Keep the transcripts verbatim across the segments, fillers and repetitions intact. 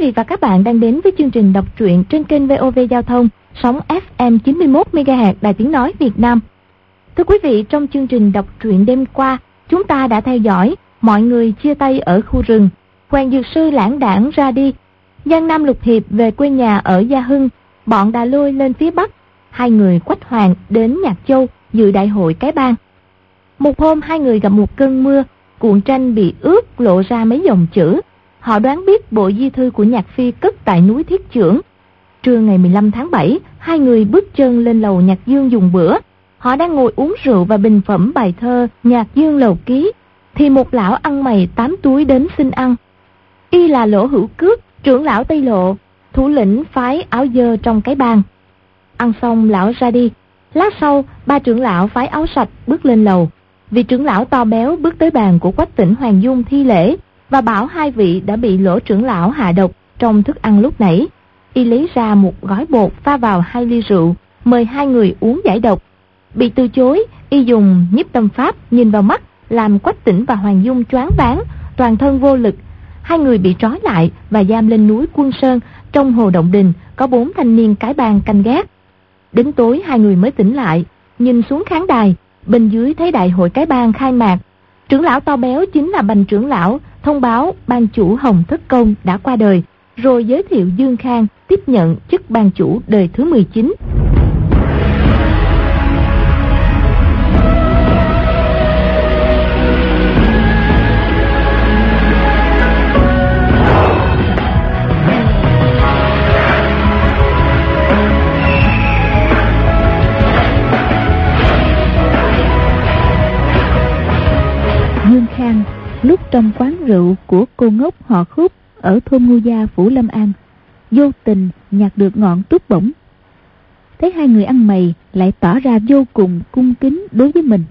vị và các bạn đang đến với chương trình đọc truyện trên kênh vê o vê Giao thông, sóng ép em chín mươi mốt mê ga héc Đài Tiếng Nói Việt Nam. Thưa quý vị, trong chương trình đọc truyện đêm qua, chúng ta đã theo dõi mọi người chia tay ở khu rừng, Hoàng Dược Sư lãng đảng ra đi, Giang Nam Lục Hiệp về quê nhà ở Gia Hưng, bọn Đà Lôi lên phía Bắc, hai người Quách Hoàng đến Nhạc Châu dự đại hội cái bang. Một hôm hai người gặp một cơn mưa, cuộn tranh bị ướt lộ ra mấy dòng chữ. Họ đoán biết bộ di thư của Nhạc Phi cất tại núi Thiết Chưởng. Trưa ngày mười lăm tháng bảy, hai người bước chân lên lầu Nhạc Dương dùng bữa. Họ đang ngồi uống rượu và bình phẩm bài thơ Nhạc Dương Lầu Ký, thì một lão ăn mày tám túi đến xin ăn. Y là Lỗ Hữu Cước, trưởng lão Tây Lộ, thủ lĩnh phái Áo Dơ trong cái bang. Ăn xong lão ra đi. Lát sau, ba trưởng lão phái Áo Sạch bước lên lầu. Vị trưởng lão to béo bước tới bàn của Quách Tỉnh Hoàng Dung thi lễ và bảo hai vị đã bị Lỗ trưởng lão hạ độc trong thức ăn lúc nãy. Y lấy ra một gói bột pha vào hai ly rượu, mời hai người uống giải độc. Bị từ chối, Y dùng nhiếp tâm pháp nhìn vào mắt, làm Quách Tỉnh và Hoàng Dung choáng váng, toàn thân vô lực. Hai người bị trói lại và giam lên núi Quân Sơn. Trong hồ Động Đình có bốn thanh niên cái bang canh gác. Đến tối hai người mới tỉnh lại, nhìn xuống khán đài, bên dưới thấy đại hội cái bang khai mạc. Trưởng lão to béo chính là Bành trưởng lão thông báo ban chủ Hồng Thất Công đã qua đời, rồi giới thiệu Dương Khang tiếp nhận chức ban chủ đời thứ mười chín. Dương Khang lúc trong quán rượu của cô ngốc họ Khúc ở thôn Ngô Gia, phủ Lâm An, vô tình nhặt được ngọn trúc bổng. Thấy hai người ăn mày lại tỏ ra vô cùng cung kính đối với mình,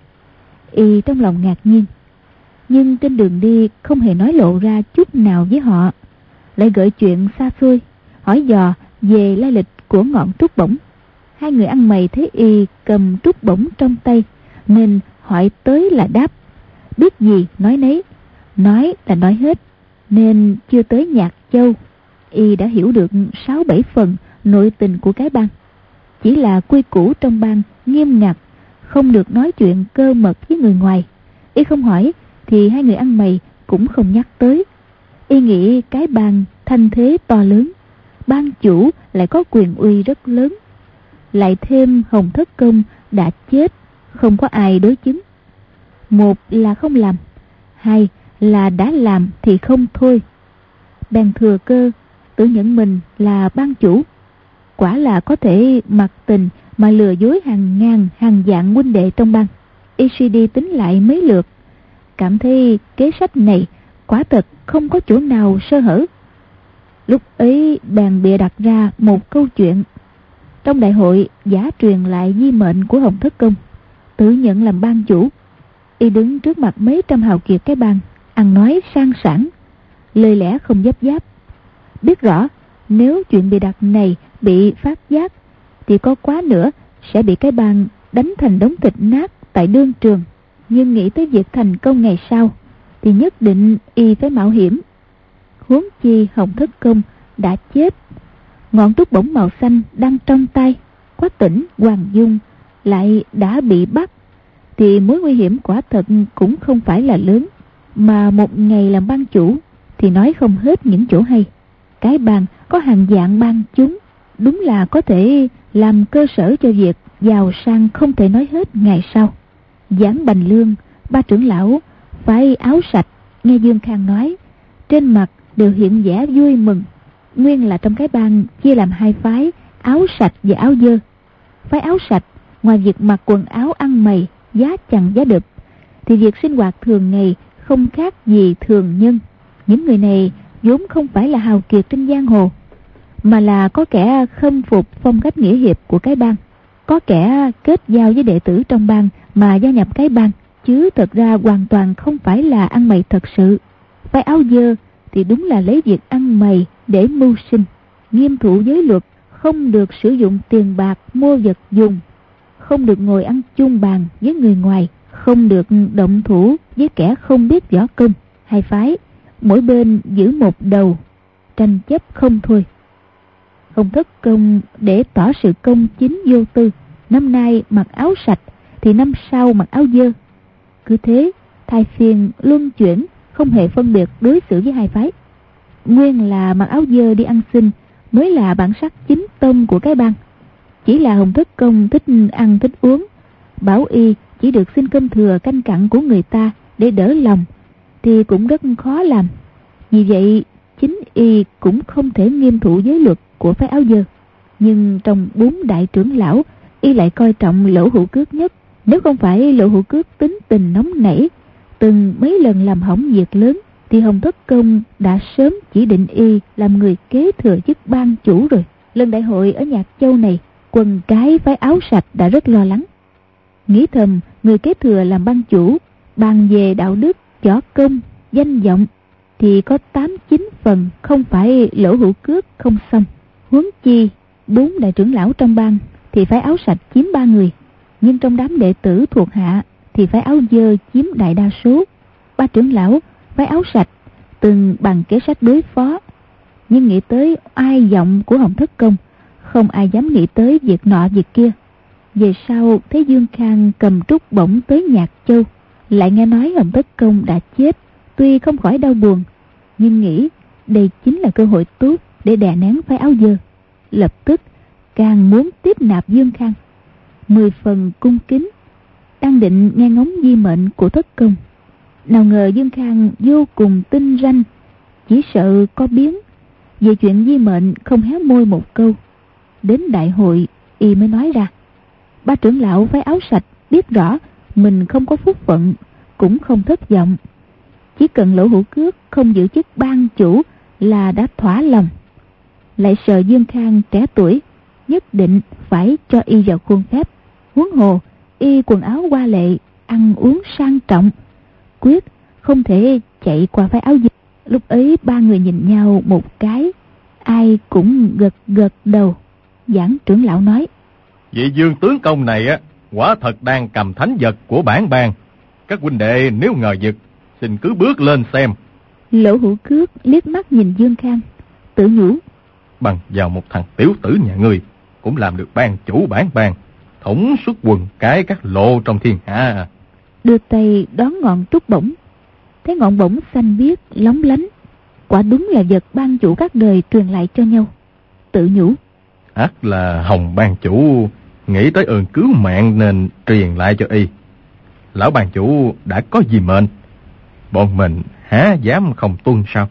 Y trong lòng ngạc nhiên, nhưng trên đường đi không hề nói lộ ra chút nào với họ, lại gợi chuyện xa xôi hỏi dò về lai lịch của ngọn trúc bổng. Hai người ăn mày thấy Y cầm trúc bổng trong tay nên hỏi tới là đáp, biết gì nói nấy, nói là nói hết, nên chưa tới Nhạc Châu Y đã hiểu được sáu bảy phần nội tình của cái bang. Chỉ là quy củ trong bang nghiêm ngặt, không được nói chuyện cơ mật với người ngoài. Y không hỏi thì hai người ăn mày cũng không nhắc tới. Y nghĩ cái bang thanh thế to lớn, ban chủ lại có quyền uy rất lớn, lại thêm Hồng Thất Công đã chết, không có ai đối chứng. Một là không làm, hai là đã làm thì không thôi. Bèn thừa cơ tự nhận mình là ban chủ, quả là có thể mặc tình mà lừa dối hàng ngàn hàng vạn huynh đệ trong bang. i xê đê tính lại mấy lượt, cảm thấy kế sách này quả thật không có chỗ nào sơ hở. Lúc ấy bèn bịa đặt ra một câu chuyện. Trong đại hội giả truyền lại di mệnh của Hồng Thất Công, tự nhận làm ban chủ. Y đứng trước mặt mấy trăm hào kiệt cái bang, ăn nói sang sảng, lời lẽ không dấp giáp. Biết rõ nếu chuyện bịa đặt này bị phát giác thì có quá nữa sẽ bị cái bang đánh thành đống thịt nát tại đương trường. Nhưng nghĩ tới việc thành công ngày sau thì nhất định Y phải mạo hiểm. Huống chi Hồng Thất Công đã chết, ngọn trúc bổng màu xanh đang trong tay Quách Tỉnh Hoàng Dung lại đã bị bắt, thì mối nguy hiểm quả thật cũng không phải là lớn. Mà một ngày làm ban chủ thì nói không hết những chỗ hay. Cái bang có hàng vạn ban chúng, đúng là có thể làm cơ sở cho việc giàu sang không thể nói hết ngày sau. Giảng Bành Lương, ba trưởng lão phái Áo Sạch nghe Dương Khang nói, trên mặt đều hiện vẻ vui mừng. Nguyên là trong cái bang chia làm hai phái, Áo Sạch và Áo Dơ. Phái Áo Sạch ngoài việc mặc quần áo ăn mày giá chằng giá đực thì việc sinh hoạt thường ngày không khác gì thường nhân. Những người này vốn không phải là hào kiệt trên giang hồ, mà là có kẻ khâm phục phong cách nghĩa hiệp của cái bang, có kẻ kết giao với đệ tử trong bang mà gia nhập cái bang, chứ thật ra hoàn toàn không phải là ăn mày thật sự. Phái Áo Dơ thì đúng là lấy việc ăn mày để mưu sinh, nghiêm thủ giới luật, không được sử dụng tiền bạc mua vật dùng, không được ngồi ăn chung bàn với người ngoài, không được động thủ với kẻ không biết võ công. Hai phái mỗi bên giữ một đầu, tranh chấp không thôi. Hồng Thất Công để tỏ sự công chính vô tư, năm nay mặc áo sạch thì năm sau mặc áo dơ. Cứ thế thay phiên luân chuyển, không hề phân biệt đối xử với hai phái. Nguyên là mặc áo dơ đi ăn xin mới là bản sắc chính tông của cái bang. Chỉ là Hồng Thất Công thích ăn thích uống, bảo y chỉ được xin cơm thừa canh cặn của người ta để đỡ lòng thì cũng rất khó làm. Vì vậy chính y cũng không thể nghiêm thủ giới luật của phái áo dơ. Nhưng trong bốn đại trưởng lão, y lại coi trọng Lỗ Hữu Cước nhất. Nếu không phải Lỗ Hữu Cước tính tình nóng nảy, từng mấy lần làm hỏng việc lớn, thì Hồng Thất Công đã sớm chỉ định y làm người kế thừa chức ban chủ rồi. Lần đại hội ở Nhạc Châu này, quần cái phái áo sạch đã rất lo lắng, nghĩ thầm người kế thừa làm ban chủ, bàn về đạo đức, võ công, danh vọng thì có tám chín phần không phải Lỗ Hữu Cước không xong. Huống chi bốn đại trưởng lão trong bang thì phái áo sạch chiếm ba người, nhưng trong đám đệ tử thuộc hạ thì phái áo dơ chiếm đại đa số. Ba trưởng lão phái áo sạch từng bằng kế sách đối phó, nhưng nghĩ tới ai giọng của Hồng Thất Công, không ai dám nghĩ tới việc nọ việc kia. Về sau thấy Dương Khang cầm trúc bổng tới Nhạc Châu, lại nghe nói Hồng Thất Công đã chết, tuy không khỏi đau buồn, nhưng nghĩ đây chính là cơ hội tốt để đè nén phái áo dơ, lập tức càng muốn tiếp nạp Dương Khang. Mười phần cung kính, đang định nghe ngóng di mệnh của Thất Công, nào ngờ Dương Khang vô cùng tinh ranh, chỉ sợ có biến. Về chuyện di mệnh không hé môi một câu. Đến đại hội y mới nói ra. Ba trưởng lão phái áo sạch biết rõ mình không có phúc phận, cũng không thất vọng. Chỉ cần Lỗ Hữu Cước không giữ chức ban chủ là đã thỏa lòng. Lại sợ Dương Khang trẻ tuổi, nhất định phải cho y vào khuôn phép. Huống hồ y quần áo hoa lệ, ăn uống sang trọng, quyết không thể chạy qua phái áo dơ. Lúc ấy ba người nhìn nhau một cái, ai cũng gật gật đầu. Giảng trưởng lão nói: vị Dương tướng công này á, quả thật đang cầm thánh vật của bản bang. Các huynh đệ nếu ngờ vực, xin cứ bước lên xem. Lỗ Hữu Cước liếc mắt nhìn Dương Khang, tự nhủ: bằng vào một thằng tiểu tử nhà ngươi cũng làm được ban chủ bản bang, thống suốt quần cái các lộ trong thiên hạ. Đưa tay đón ngọn trúc bổng, thấy ngọn bổng xanh biếc lóng lánh, quả đúng là vật ban chủ các đời truyền lại cho nhau. Tự nhủ: ắt là Hồng ban chủ nghĩ tới ơn cứu mạng nên truyền lại cho y. Lão ban chủ đã có gì mệnh, bọn mình há dám không tuân sao?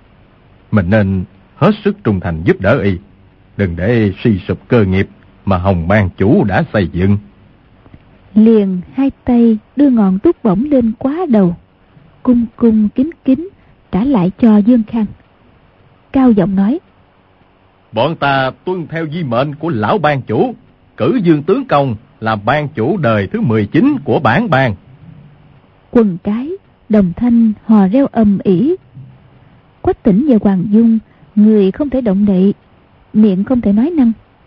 Mình nên hết sức trung thành giúp đỡ y, đừng để suy sụp cơ nghiệp mà Hồng ban chủ đã xây dựng. Liền hai tay đưa ngọn trúc bổng lên quá đầu, cung cung kính kính trả lại cho Dương Khang. Cao giọng nói: bọn ta tuân theo di mệnh của lão ban chủ, cử Dương tướng công làm ban chủ đời thứ mười chín của bản bang. Quần cái đồng thanh hò reo ầm ĩ. Quách Tĩnh và Hoàng Dung người không thể động đậy, miệng không thể nói năng,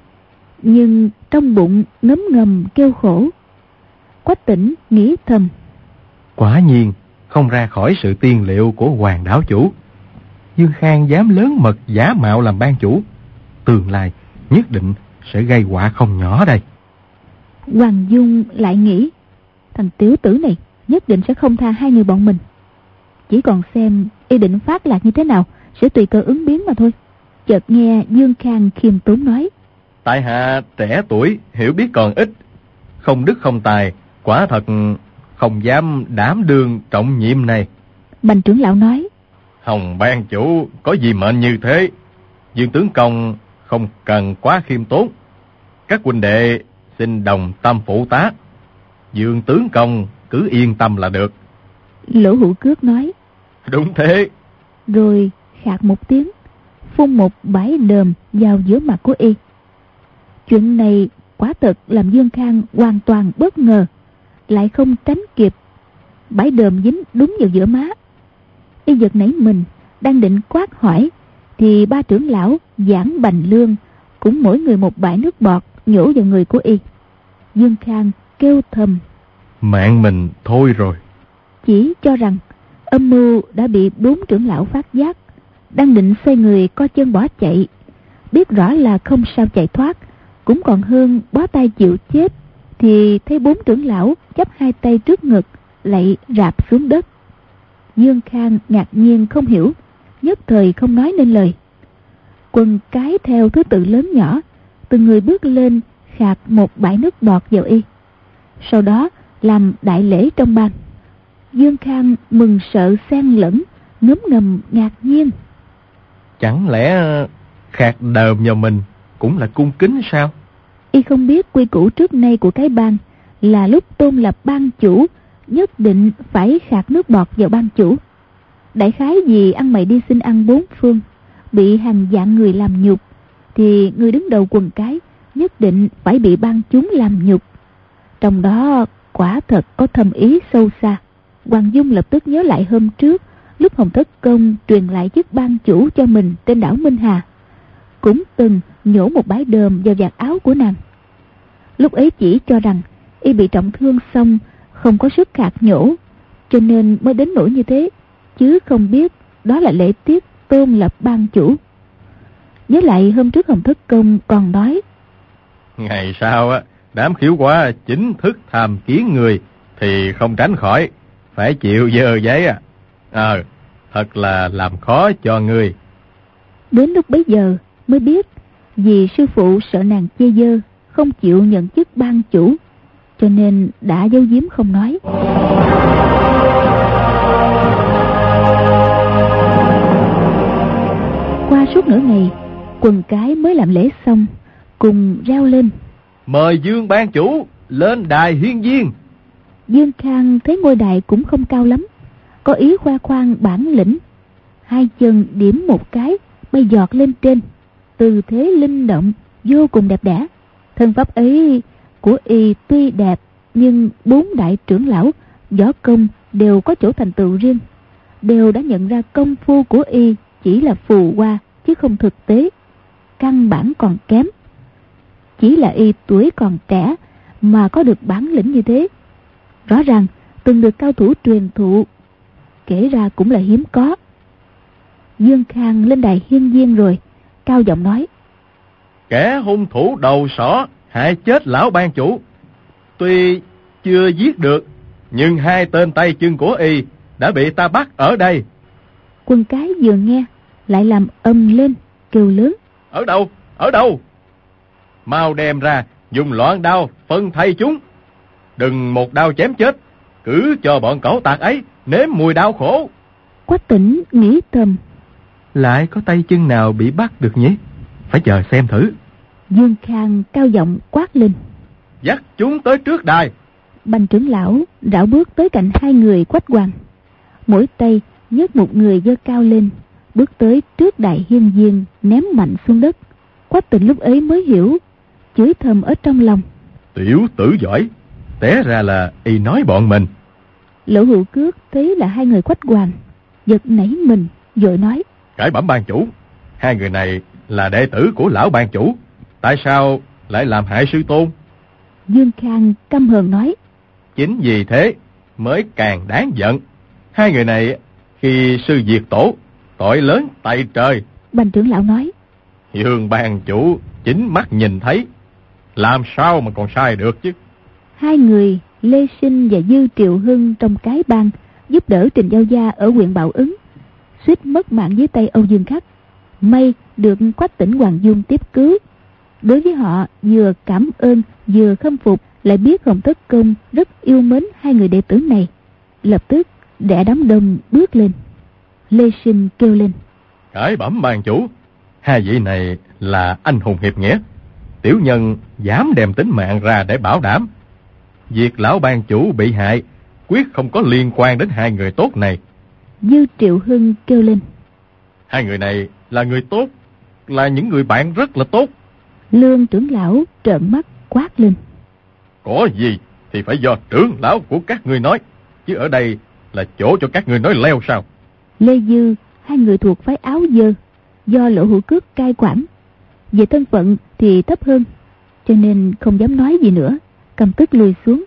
nhưng trong bụng ngấm ngầm kêu khổ. Quách Tĩnh nghĩ thầm: quả nhiên không ra khỏi sự tiên liệu của Hoàng đảo chủ. Dương Khang dám lớn mật giả mạo làm ban chủ, tương lai nhất định sẽ gây họa không nhỏ đây. Hoàng Dung lại nghĩ: thằng tiểu tử này nhất định sẽ không tha hai người bọn mình, chỉ còn xem y định phát lạc như thế nào, sẽ tùy cơ ứng biến mà thôi. Chợt nghe Dương Khang khiêm tốn nói: tại hạ trẻ tuổi, hiểu biết còn ít, không đức không tài, quả thật không dám đảm đương trọng nhiệm này. Bành trưởng lão nói: Hồng ban chủ có gì mệnh như thế, Dương tướng công không cần quá khiêm tốn. Các huynh đệ xin đồng tâm phụ tá, Dương tướng công cứ yên tâm là được. Lỗ Hữu Cước nói: đúng thế. Rồi khạc một tiếng, phun một bãi đờm vào giữa mặt của y. Chuyện này quả thật làm Dương Khang hoàn toàn bất ngờ, lại không tránh kịp. Bãi đờm dính đúng vào giữa má. Y giật nảy mình, đang định quát hỏi, thì ba trưởng lão Giảng, Bành Lương cũng mỗi người một bãi nước bọt nhổ vào người của y. Dương Khang kêu thầm: mạng mình thôi rồi. Chỉ cho rằng âm mưu đã bị bốn trưởng lão phát giác, đang định xoay người co chân bỏ chạy, biết rõ là không sao chạy thoát, cũng còn hơn bó tay chịu chết, thì thấy bốn trưởng lão chắp hai tay trước ngực, lạy rạp xuống đất. Dương Khang ngạc nhiên không hiểu, nhất thời không nói nên lời. Quần cái theo thứ tự lớn nhỏ, từng người bước lên khạc một bãi nước bọt vào y, sau đó làm đại lễ trong ban. Dương Khang mừng sợ xen lẫn, ngấm ngầm ngạc nhiên. Chẳng lẽ khạc đờm vào mình cũng là cung kính sao? Y không biết quy củ trước nay của cái ban là lúc tôn lập ban chủ nhất định phải khạc nước bọt vào ban chủ. Đại khái vì ăn mày đi xin ăn bốn phương, bị hàng vạn người làm nhục, thì người đứng đầu quần cái nhất định phải bị ban chúng làm nhục. Trong đó quả thật có thâm ý sâu xa. Hoàng Dung lập tức nhớ lại hôm trước, lúc Hồng Thất Công truyền lại chức ban chủ cho mình trên đảo Minh Hà, cũng từng nhổ một bãi đờm vào vạt áo của nàng. Lúc ấy chỉ cho rằng y bị trọng thương xong không có sức khạc nhổ, cho nên mới đến nỗi như thế, chứ không biết đó là lễ tiết tôn lập ban chủ. Với lại hôm trước Hồng Thất Công còn nói, ngày sau á, đám khiếu quá chính thức tham kiến người thì không tránh khỏi phải chịu dơ giấy à. Ờ, thật là làm khó cho người. Đến lúc bấy giờ mới biết, vì sư phụ sợ nàng chê dơ, không chịu nhận chức ban chủ, cho nên đã giấu giếm không nói. Qua suốt nửa ngày, quần cái mới làm lễ xong, cùng reo lên, mời Dương ban chủ lên đài hiên viên. Dương Khang thấy ngôi đài cũng không cao lắm, có ý khoe khoang bản lĩnh, hai chân điểm một cái bay giọt lên trên, tư thế linh động vô cùng đẹp đẽ. Thân pháp ấy của y tuy đẹp, nhưng bốn đại trưởng lão võ công đều có chỗ thành tựu riêng, đều đã nhận ra công phu của y chỉ là phù hoa chứ không thực tế, căn bản còn kém. Chỉ là y tuổi còn trẻ mà có được bản lĩnh như thế, rõ ràng từng được cao thủ truyền thụ, kể ra cũng là hiếm có. Dương Khang lên đài hiên viên rồi, cao giọng nói, kẻ hung thủ đầu sỏ hại chết lão ban chủ, tuy chưa giết được, nhưng hai tên tay chân của y đã bị ta bắt ở đây. Quân cái vừa nghe lại làm ầm lên, kêu lớn, ở đâu, ở đâu? Mau đem ra, dùng loạn đao phân thay chúng. Đừng một đao chém chết, cứ cho bọn cẩu tạc ấy nếm mùi đau khổ. Quách Tỉnh nghĩ thầm, lại có tay chân nào bị bắt được nhỉ? Phải chờ xem thử. Dương Khang cao giọng quát lên, dắt chúng tới trước đài. Bành trưởng lão rảo bước tới cạnh hai người Quách Hoàng, mỗi tay nhấc một người giơ cao lên, bước tới trước đại hiên viên ném mạnh xuống đất. Quách Tỉnh lúc ấy mới hiểu, chửi thầm ở trong lòng, tiểu tử giỏi, té ra là y nói bọn mình. Lỗ Hữu Cước thấy là hai người Quách Hoàng, giật nảy mình, vội nói, cải bẩm ban chủ, hai người này là đệ tử của lão ban chủ, tại sao lại làm hại sư tôn? Dương Khang căm hờn nói, chính vì thế mới càng đáng giận. Hai người này khi sư diệt tổ, tội lớn tại trời. Bành trưởng lão nói, Dương ban chủ chính mắt nhìn thấy, làm sao mà còn sai được chứ? Hai người Lê Sinh và Dư Triệu Hưng trong cái bang giúp đỡ Trình Giao Gia ở huyện Bảo Ứng, suýt mất mạng dưới tay Âu Dương Khắc. May được Quách Tỉnh Hoàng Dung tiếp cứu. Đối với họ vừa cảm ơn vừa khâm phục, lại biết Hồng Thất Công rất yêu mến hai người đệ tử này, lập tức đẻ đám đông bước lên. Lê Sinh kêu lên, cải bẩm ban chủ, hai vị này là anh hùng hiệp nghĩa, tiểu nhân dám đem tính mạng ra để bảo đảm. Việc lão ban chủ bị hại quyết không có liên quan đến hai người tốt này. Dư Triệu Hưng kêu lên, hai người này là người tốt, là những người bạn rất là tốt. Lương trưởng lão trợn mắt quát lên, có gì thì phải do trưởng lão của các ngươi nói, chứ ở đây là chỗ cho các ngươi nói leo sao? Lê Dư, hai người thuộc phái Áo Dơ, do Lỗ Hữu Cước cai quản, về thân phận thì thấp hơn, cho nên không dám nói gì nữa, cầm tức lùi xuống.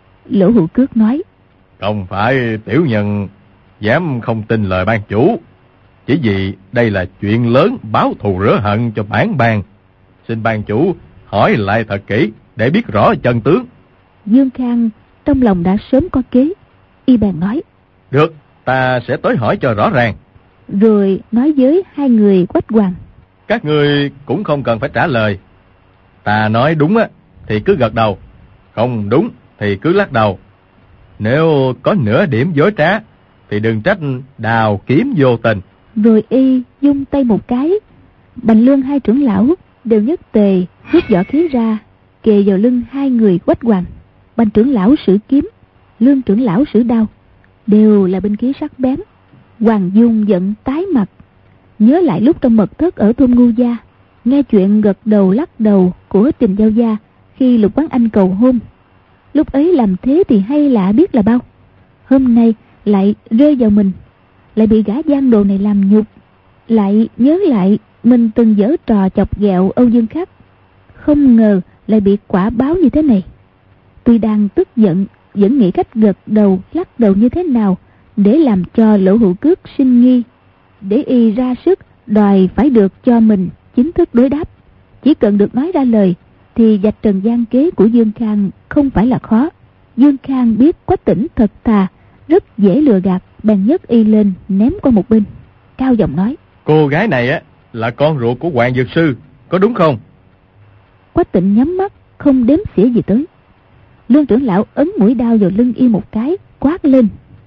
Lỗ Hữu Cước nói, không phải tiểu nhân dám không tin lời ban chủ, chỉ vì đây là chuyện lớn báo thù rửa hận cho bản bang. Xin ban chủ hỏi lại thật kỹ để biết rõ chân tướng. Dương Khang trong lòng đã sớm có kế, y bèn nói: Được, ta sẽ tới hỏi cho rõ ràng. Rồi nói với hai người Quách Hoàng: Các ngươi cũng không cần phải trả lời. Ta nói đúng á thì cứ gật đầu, không đúng thì cứ lắc đầu. Nếu có nửa điểm dối trá thì đừng trách đào kiếm vô tình. Rồi y dung tay một cái, Bành Lương hai trưởng lão đều nhất tề rút võ khí ra, kề vào lưng hai người Quách Hoàng. Bành trưởng lão sử kiếm, Lương trưởng lão sử đao, đều là binh khí sắc bén. Hoàng Dung giận tái mặt, nhớ lại lúc trong mật thất ở thôn Ngu Gia, nghe chuyện gật đầu lắc đầu của Trình Giao Gia khi Lục Quán Anh cầu hôn. Lúc ấy làm thế thì hay lạ biết là bao, hôm nay lại rơi vào mình, lại bị gã gian đồ này làm nhục. Lại nhớ lại mình từng giở trò chọc ghẹo Âu Dương Khắc, không ngờ lại bị quả báo như thế này. Tuy đang tức giận, vẫn nghĩ cách gật đầu lắc đầu như thế nào để làm cho Lỗ Hữu Cước sinh nghi, để y ra sức đòi phải được cho mình chính thức đối đáp. Chỉ cần được nói ra lời thì vạch trần gian kế của Dương Khang không phải là khó. Dương Khang biết Quách Tĩnh thật thà, rất dễ lừa gạt, bèn nhấc y lên ném qua một bên, cao giọng nói: Cô gái này á là con ruột của Hoàng Dược Sư, có đúng không? Quách Tĩnh nhắm mắt không đếm xỉa gì tới. Lương trưởng lão ấn mũi đao vào lưng y một cái, quát lên: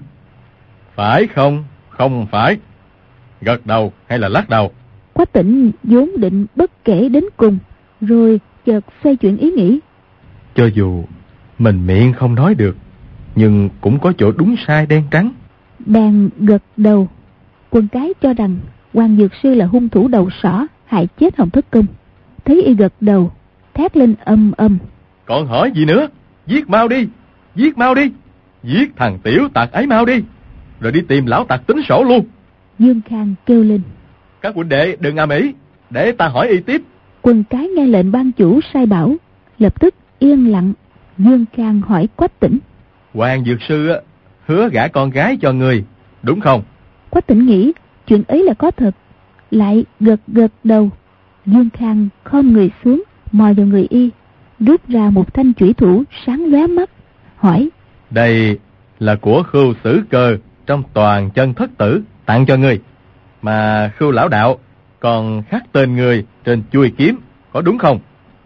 Phải không? Không phải. Gật đầu hay là lắc đầu? Quách Tĩnh vốn định bất kể đến cùng, rồi chợt xoay chuyển ý nghĩ. Cho dù mình miệng không nói được, nhưng cũng có chỗ đúng sai đen trắng. Bèn gật đầu. Quần cái cho rằng Hoàng Dược Sư là hung thủ đầu sỏ hại chết Hồng Thất Công, thấy y gật đầu, thét lên âm âm: Còn hỏi gì nữa? Giết mau đi, giết mau đi, giết thằng tiểu tặc ấy mau đi, rồi đi tìm lão tặc tính sổ luôn. Dương Khang kêu lên: Các huynh đệ đừng ầm ĩ, để ta hỏi y tiếp. Quần cái nghe lệnh ban chủ sai bảo, lập tức yên lặng. Dương Khang hỏi Quách Tĩnh: Hoàng Dược Sư á, hứa gả con gái cho người, đúng không? Quách Tĩnh nghĩ chuyện ấy là có thật, lại gật gật đầu. Dương Khang khom người xuống, mò vào người y, rút ra một thanh chủy thủ sáng lóe mắt, hỏi: Đây là của Khưu Sử Cơ trong toàn chân thất tử tặng cho ngươi, mà Khưu lão đạo còn khắc tên người trên chuôi kiếm, có đúng không?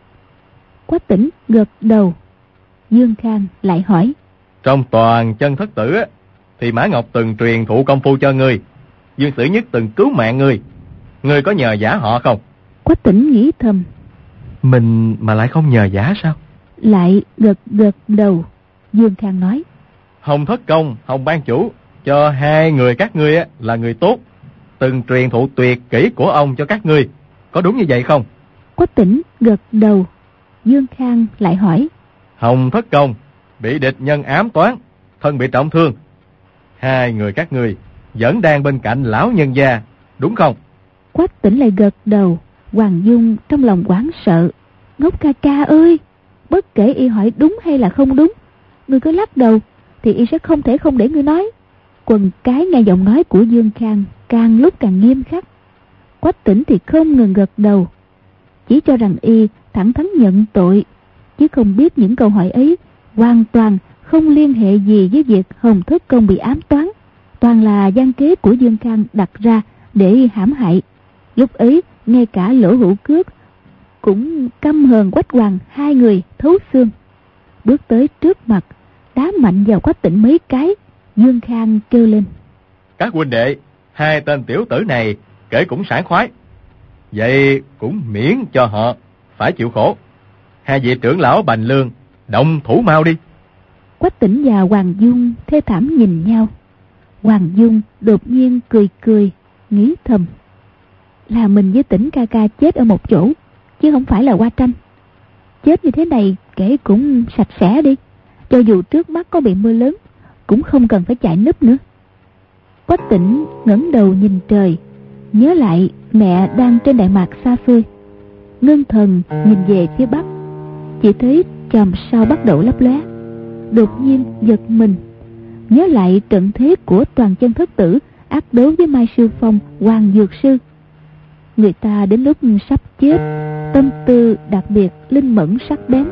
Quách Tĩnh gật đầu. Dương Khang lại hỏi: Trong toàn chân thất tử á, thì Mã Ngọc từng truyền thụ công phu cho ngươi, Dương Sử Nhất từng cứu mạng ngươi, ngươi có nhờ giả họ không? Quách Tĩnh nghĩ thầm: Mình mà lại không nhờ giả sao? Lại gật gật đầu. Dương Khang nói: Hồng Thất Công, Hồng ban chủ cho hai người các ngươi á là người tốt, từng truyền thụ tuyệt kỹ của ông cho các ngươi, có đúng như vậy không? Quách Tĩnh gật đầu. Dương Khang lại hỏi: Hồng Thất Công bị địch nhân ám toán, thân bị trọng thương, hai người các ngươi vẫn đang bên cạnh lão nhân gia, đúng không? Quách Tĩnh lại gật đầu. Hoàng Dung trong lòng hoảng sợ: Ngốc ca ca ơi, bất kể y hỏi đúng hay là không đúng, ngươi cứ lắc đầu thì y sẽ không thể không để ngươi nói. Quần cái nghe giọng nói của Dương Khang càng lúc càng nghiêm khắc. Quách Tĩnh thì không ngừng gật đầu, chỉ cho rằng y thẳng thắn nhận tội, chứ không biết những câu hỏi ấy hoàn toàn không liên hệ gì với việc Hồng Thất Công bị ám toán, toàn là gian kế của Dương Khang đặt ra để hãm hại. Lúc ấy ngay cả Lỗ Hữu Cước cũng căm hờn Quách Hoàng hai người thấu xương, bước tới trước mặt đá mạnh vào Quách Tĩnh mấy cái. Dương Khang kêu lên: Các huynh đệ, hai tên tiểu tử này kể cũng sảng khoái, vậy cũng miễn cho họ phải chịu khổ. Hai vị trưởng lão Bành Lương, động thủ mau đi. Quách Tĩnh và Hoàng Dung thê thảm nhìn nhau. Hoàng Dung đột nhiên cười cười, nghĩ thầm: là mình với Tĩnh ca ca chết ở một chỗ, chứ không phải là qua tranh. Chết như thế này kể cũng sạch sẽ đi, cho dù trước mắt có bị mưa lớn cũng không cần phải chạy núp nữa. Quách Tĩnh ngẩng đầu nhìn trời, nhớ lại mẹ đang trên đại mạc xa xôi, ngưng thần nhìn về phía bắc, chỉ thấy chòm sao bắt đầu lấp lóe. Đột nhiên giật mình, nhớ lại trận thế của toàn chân thất tử ác đấu với Mai Sư Phong, Hoàng Dược Sư. Người ta đến lúc sắp chết, tâm tư đặc biệt linh mẫn sắc bén.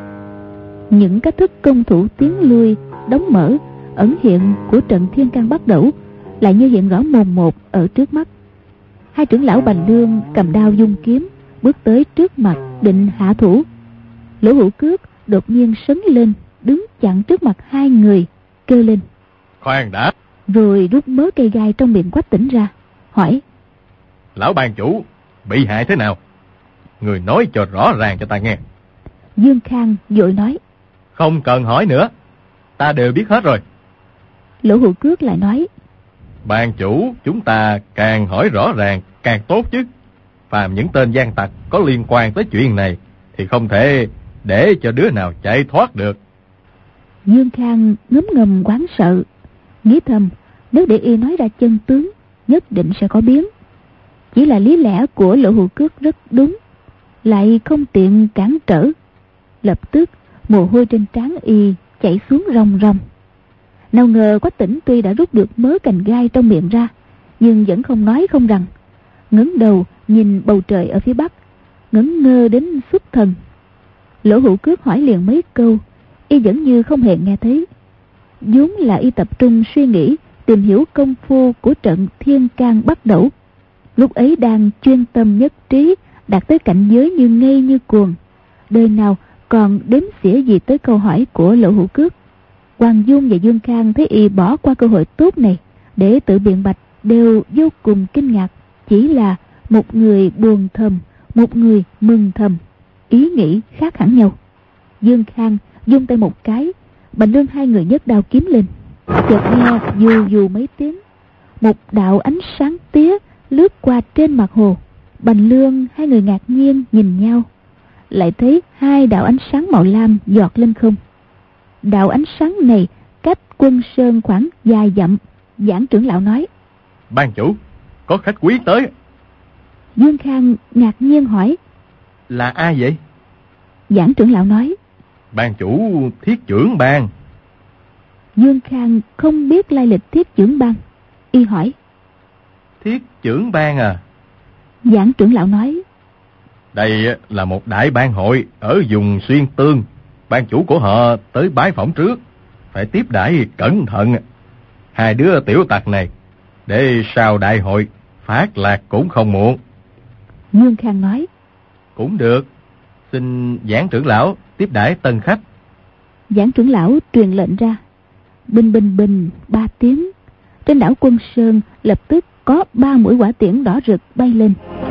Những cách thức công thủ tiến lui, đóng mở, ẩn hiện của trận Thiên Can Bắt Đẩu lại như hiện rõ mồn một ở trước mắt. Hai trưởng lão Bành Lương cầm đao dung kiếm bước tới trước mặt định hạ thủ. Lỗ Hữu Cước đột nhiên sấn lên, đứng chặn trước mặt hai người, kêu lên: Khoan đã! Rồi rút mớ cây gai trong miệng Quách Tỉnh ra, hỏi: Lão ban chủ bị hại thế nào? Người nói cho rõ ràng cho ta nghe. Dương Khang vội nói: Không cần hỏi nữa, ta đều biết hết rồi. Lỗ Hữu Cước lại nói: Ban chủ, chúng ta càng hỏi rõ ràng càng tốt chứ. Phàm những tên gian tặc có liên quan tới chuyện này thì không thể để cho đứa nào chạy thoát được. Dương Khang ngấm ngầm oán sợ, nghĩ thầm nếu để y nói ra chân tướng nhất định sẽ có biến. Chỉ là lý lẽ của Lỗ Hữu Cước rất đúng, lại không tiện cản trở. Lập tức mồ hôi trên trán y chảy xuống ròng ròng. Nào ngờ Quách Tỉnh tuy đã rút được mớ cành gai trong miệng ra, nhưng vẫn không nói không rằng, ngẩng đầu nhìn bầu trời ở phía bắc, ngẩn ngơ đến xuất thần. Lỗ Hữu Cước hỏi liền mấy câu, y vẫn như không hề nghe thấy. Vốn là y tập trung suy nghĩ tìm hiểu công phu của trận Thiên Can Bắt Đẩu, lúc ấy đang chuyên tâm nhất trí, đạt tới cảnh giới như ngây như cuồng, đời nào còn đếm xỉa gì tới câu hỏi của Lỗ Hữu Cước. Hoàng Dung và Dương Khang thấy y bỏ qua cơ hội tốt này để tự biện bạch, đều vô cùng kinh ngạc. Chỉ là một người buồn thầm, một người mừng thầm, ý nghĩ khác hẳn nhau. Dương Khang vung tay một cái, Bành Lương hai người nhấc đao kiếm lên. Chợt nghe dù dù mấy tiếng, một đạo ánh sáng tía lướt qua trên mặt hồ. Bành Lương hai người ngạc nhiên nhìn nhau, lại thấy hai đạo ánh sáng màu lam giọt lên không. Đạo ánh sáng này cách Quân Sơn khoảng vài dặm. Giảng trưởng lão nói: Ban chủ, có khách quý tới. Dương Khang ngạc nhiên hỏi: Là ai vậy? Giảng trưởng lão nói: Ban chủ Thiết Chưởng Bang. Dương Khang không biết lai lịch Thiết Chưởng Bang, y hỏi: Thiết Chưởng Bang à? Giảng trưởng lão nói: Đây là một đại bang hội ở vùng Xuyên Tương. Ban chủ của họ tới bái phỏng trước, phải tiếp đãi cẩn thận. Hai đứa tiểu tặc này, để sau đại hội phát lạc cũng không muộn. Dương Khang nói: Cũng được, xin giảng trưởng lão tiếp đãi tân khách. Giảng trưởng lão truyền lệnh ra. Bình bình bình ba tiếng, trên đảo Quân Sơn lập tức có ba mũi hỏa tiễn đỏ rực bay lên.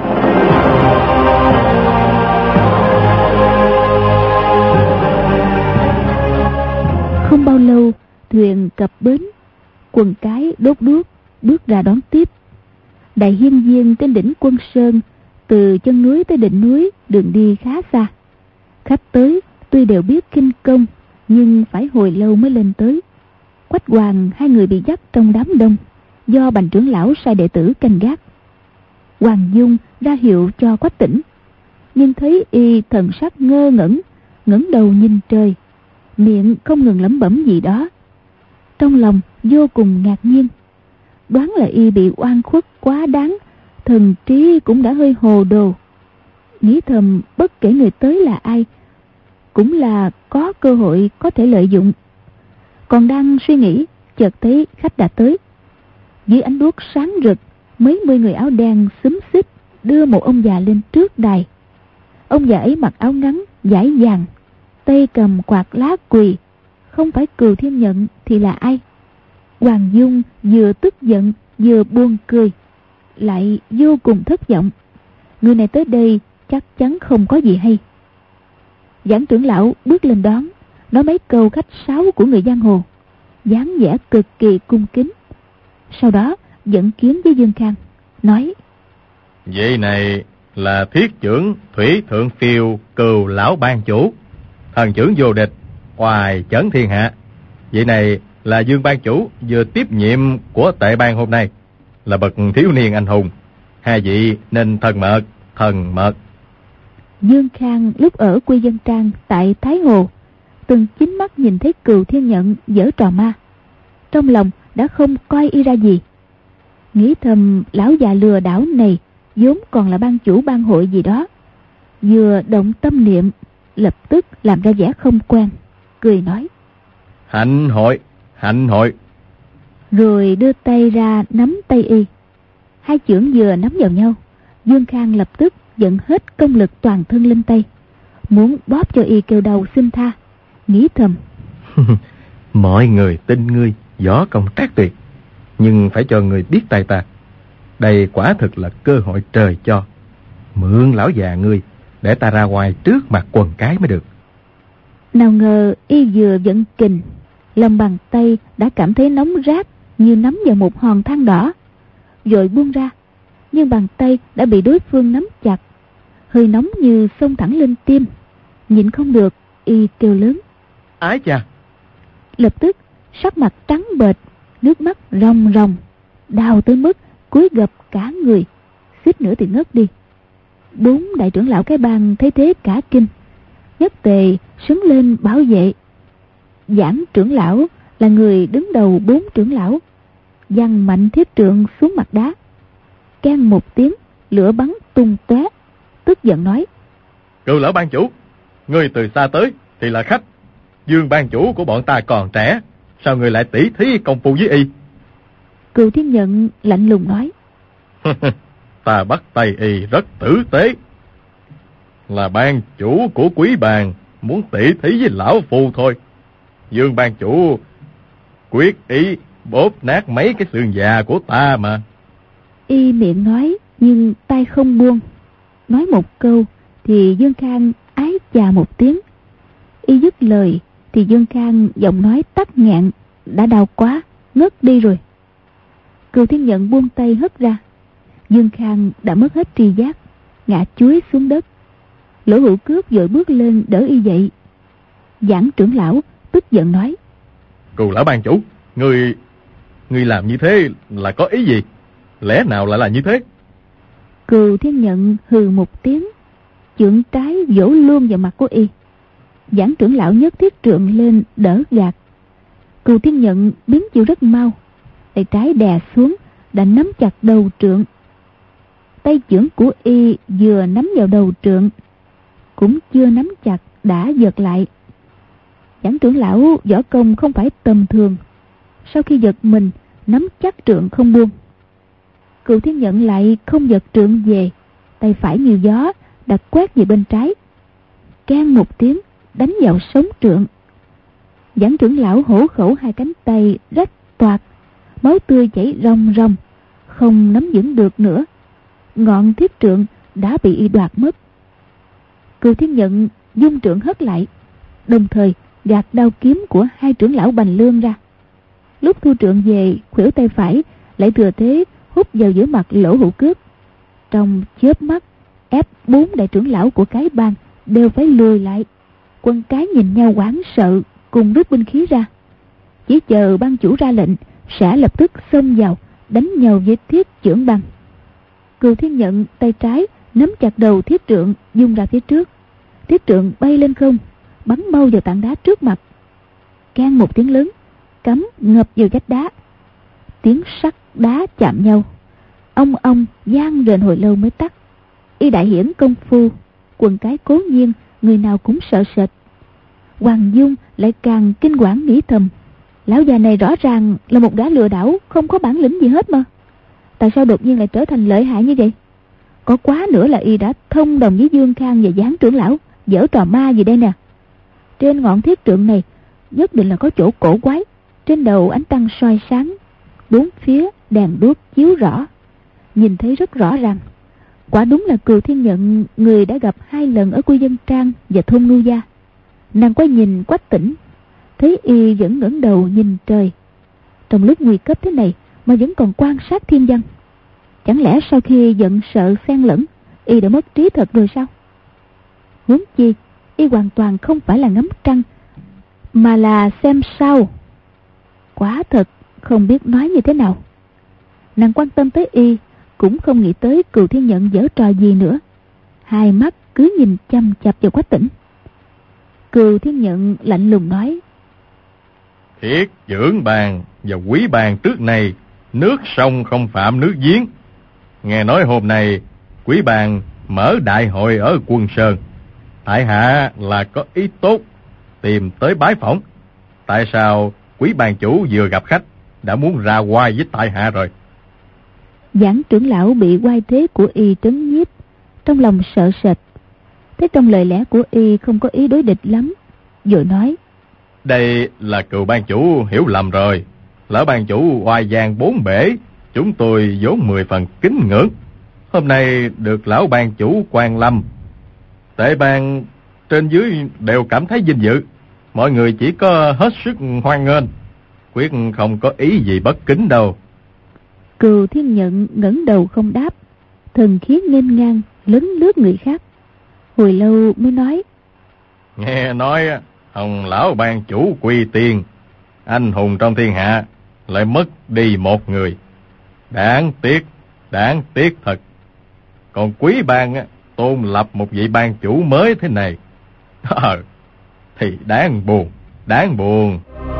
Không bao lâu, thuyền cập bến, quần cái đốt đuốc bước ra đón tiếp. Đại hiên viên trên đỉnh Quân Sơn, từ chân núi tới đỉnh núi đường đi khá xa. Khách tới tuy đều biết khinh công, nhưng phải hồi lâu mới lên tới. Quách Hoàng hai người bị dắt trong đám đông, do Bành trưởng lão sai đệ tử canh gác. Hoàng Dung ra hiệu cho Quách Tỉnh, nhưng thấy y thần sắc ngơ ngẩn, ngẩng đầu nhìn trời, miệng không ngừng lẩm bẩm gì đó. Trong lòng vô cùng ngạc nhiên, đoán là y bị oan khuất quá đáng, thần trí cũng đã hơi hồ đồ. Nghĩ thầm bất kể người tới là ai, cũng là có cơ hội có thể lợi dụng. Còn đang suy nghĩ, chợt thấy khách đã tới. Dưới ánh đuốc sáng rực, mấy mươi người áo đen xúm xít đưa một ông già lên trước đài. Ông già ấy mặc áo ngắn dải dàng, tay cầm quạt lá quỳ, không phải Cừu Thiên Nhận thì là ai? Hoàng Dung vừa tức giận vừa buồn cười, lại vô cùng thất vọng. Người này tới đây chắc chắn không có gì hay. Giảng trưởng lão bước lên đón, nói mấy câu khách sáo của người giang hồ, dáng vẻ cực kỳ cung kính. Sau đó dẫn kiến với Dương Khang, nói: Vị này là Thiết Chưởng Thủy Thượng Phiêu Cừu lão ban chủ, thần trưởng vô địch, oai chấn thiên hạ. Vị này là Dương ban chủ vừa tiếp nhiệm của tệ bang hôm nay, là bậc thiếu niên anh hùng. Hai vị nên thân mật, thân mật. Dương Khang lúc ở Quy Dân Trang tại Thái Hồ, từng chính mắt nhìn thấy Cừu Thiên Nhận giở trò ma, trong lòng đã không coi y ra gì. Nghĩ thầm lão già lừa đảo này vốn còn là ban chủ ban hội gì đó, vừa động tâm niệm lập tức làm ra vẻ không quen, cười nói: Hạnh hội, hạnh hội. Rồi đưa tay ra nắm tay y. Hai chưởng vừa nắm vào nhau, Dương Khang lập tức dẫn hết công lực toàn thân lên tay, muốn bóp cho y kêu đầu xin tha. Nghĩ thầm: Mọi người tin ngươi võ công trác tuyệt, nhưng phải cho người biết tay ta. Đây quả thực là cơ hội trời cho. Mượn lão già ngươi để ta ra ngoài trước mặt quần cái mới được. Nào ngờ y vừa vận kình, lòng bàn tay đã cảm thấy nóng rát như nắm vào một hòn than đỏ, rồi buông ra, nhưng bàn tay đã bị đối phương nắm chặt, hơi nóng như xông thẳng lên tim. Nhịn không được, y kêu lớn: Ái chà! Lập tức sắc mặt trắng bệch, nước mắt ròng ròng, đau tới mức cúi gập cả người, suýt nữa thì ngất đi. Bốn đại trưởng lão cái bang thấy thế cả kinh, nhất tề xứng lên bảo vệ. Giảng trưởng lão là người đứng đầu bốn trưởng lão, giăng mạnh thiết trượng xuống mặt đá. Keng một tiếng, lửa bắn tung tóe, tức giận nói: Cựu lão ban chủ, ngươi từ xa tới thì là khách. Dương ban chủ của bọn ta còn trẻ, sao ngươi lại tỉ thí công phu với y? Cựu Thiên Nhận lạnh lùng nói: Ta bắt tay y rất tử tế, là ban chủ của quý bàn muốn tỉ thí với lão phu thôi. Dương ban chủ quyết ý bóp nát mấy cái xương già của ta mà. Y miệng nói nhưng tay không buông, nói một câu thì Dương Khang ái chà một tiếng. Y dứt lời thì Dương Khang giọng nói tắc nghẹn, đã đau quá ngất đi rồi. Cựu Thiên Nhận buông tay hất ra, Dương Khang đã mất hết tri giác, ngã chuối xuống đất. Lỗ Hữu Cước vội bước lên đỡ y dậy. Giảng trưởng lão tức giận nói: Cựu lão ban chủ, ngươi ngươi làm như thế là có ý gì? Lẽ nào lại là như thế? Cựu Thiên Nhận hừ một tiếng, chưởng trái vỗ luôn vào mặt của y. Giảng trưởng lão nhấc thiết trượng lên đỡ gạt. Cựu Thiên Nhận biến chiêu rất mau, tay trái đè xuống đã nắm chặt đầu trượng. Tay chưởng của y vừa nắm vào đầu trượng, cũng chưa nắm chặt đã giật lại. Giảng trưởng lão võ công không phải tầm thường, sau khi giật mình nắm chắc trượng không buông. Cựu Thiên Nhận lại không giật trượng về, tay phải như gió đặt quét về bên trái, keng một tiếng đánh vào sống trượng. Giảng trưởng lão hổ khẩu hai cánh tay rách toạc, máu tươi chảy ròng ròng, không nắm vững được nữa, ngọn thiết trượng đã bị y đoạt mất. Cựu Thiên Nhận dung trượng hất lại, đồng thời gạt đao kiếm của hai trưởng lão Bành Lương ra. Lúc thu trượng về, khuỷu tay phải lại thừa thế hút vào giữa mặt Lỗ Hữu Cước. Trong chớp mắt ép bốn đại trưởng lão của cái bang đều phải lùi lại. Quân cái nhìn nhau hoảng sợ, cùng rút binh khí ra, chỉ chờ ban chủ ra lệnh sẽ lập tức xông vào đánh nhau với thiết chưởng băng. Cựu Thiên Nhận tay trái nắm chặt đầu thiết trượng dung ra phía trước, thiết trượng bay lên không, bắn mau vào tảng đá trước mặt. Keng một tiếng lớn, cắm ngập vào vách đá. Tiếng sắt đá chạm nhau, ong ong vang rền hồi lâu mới tắt. Y đại hiển công phu, quần cái cố nhiên người nào cũng sợ sệt. Hoàng Dung lại càng kinh quản nghĩ thầm: lão già này rõ ràng là một gã lừa đảo, không có bản lĩnh gì hết mà. Tại sao đột nhiên lại trở thành lợi hại như vậy? Có quá nữa là y đã thông đồng với Dương Khang và Giảng trưởng lão giở trò ma gì đây nè. Trên ngọn thiết trượng này nhất định là có chỗ cổ quái. Trên đầu ánh trăng soi sáng, bốn phía đèn đuốc chiếu rõ, nhìn thấy rất rõ ràng. Quả đúng là Cựu Thiên Nhận, người đã gặp hai lần ở Quy Dân Trang và thôn Ngưu Gia. Nàng quay nhìn Quách Tỉnh, thấy y vẫn ngẩng đầu nhìn trời. Trong lúc nguy cấp thế này mà vẫn còn quan sát thiên văn. Chẳng lẽ sau khi giận sợ xen lẫn, y đã mất trí thật rồi sao? Huống chi y hoàn toàn không phải là ngắm trăng, mà là xem sao. Quả thật không biết nói như thế nào. Nàng quan tâm tới y, cũng không nghĩ tới Cựu Thiên Nhận giở trò gì nữa. Hai mắt cứ nhìn chăm chăm vào Quách Tỉnh. Cựu Thiên Nhận lạnh lùng nói: Thiết dưỡng bàn và quý bàn trước này nước sông không phạm nước giếng. Nghe nói hôm nay quý bang mở đại hội ở Quân Sơn, tại hạ là có ý tốt tìm tới bái phỏng. Tại sao quý bang chủ vừa gặp khách đã muốn ra oai với tại hạ rồi? Giảng trưởng lão bị oai thế của y trấn nhiếp, trong lòng sợ sệt. Thế trong lời lẽ của y không có ý đối địch lắm, rồi nói: Đây là cựu ban chủ hiểu lầm rồi. Lão ban chủ oai giang bốn bể, chúng tôi vốn mười phần kính ngưỡng. Hôm nay được lão ban chủ quan lâm, tệ bang trên dưới đều cảm thấy vinh dự. Mọi người chỉ có hết sức hoan nghênh, quyết không có ý gì bất kính đâu. Cừu Thiên Nhận ngẩng đầu không đáp, thần khí nghênh ngang lấn lướt người khác. Hồi lâu mới nói: Nghe nói hồng lão ban chủ quy tiên, anh hùng trong thiên hạ, lại mất đi một người. Đáng tiếc, đáng tiếc thật. Còn quý bang tôn lập một vị ban chủ mới thế này, ờ, thì đáng buồn, đáng buồn.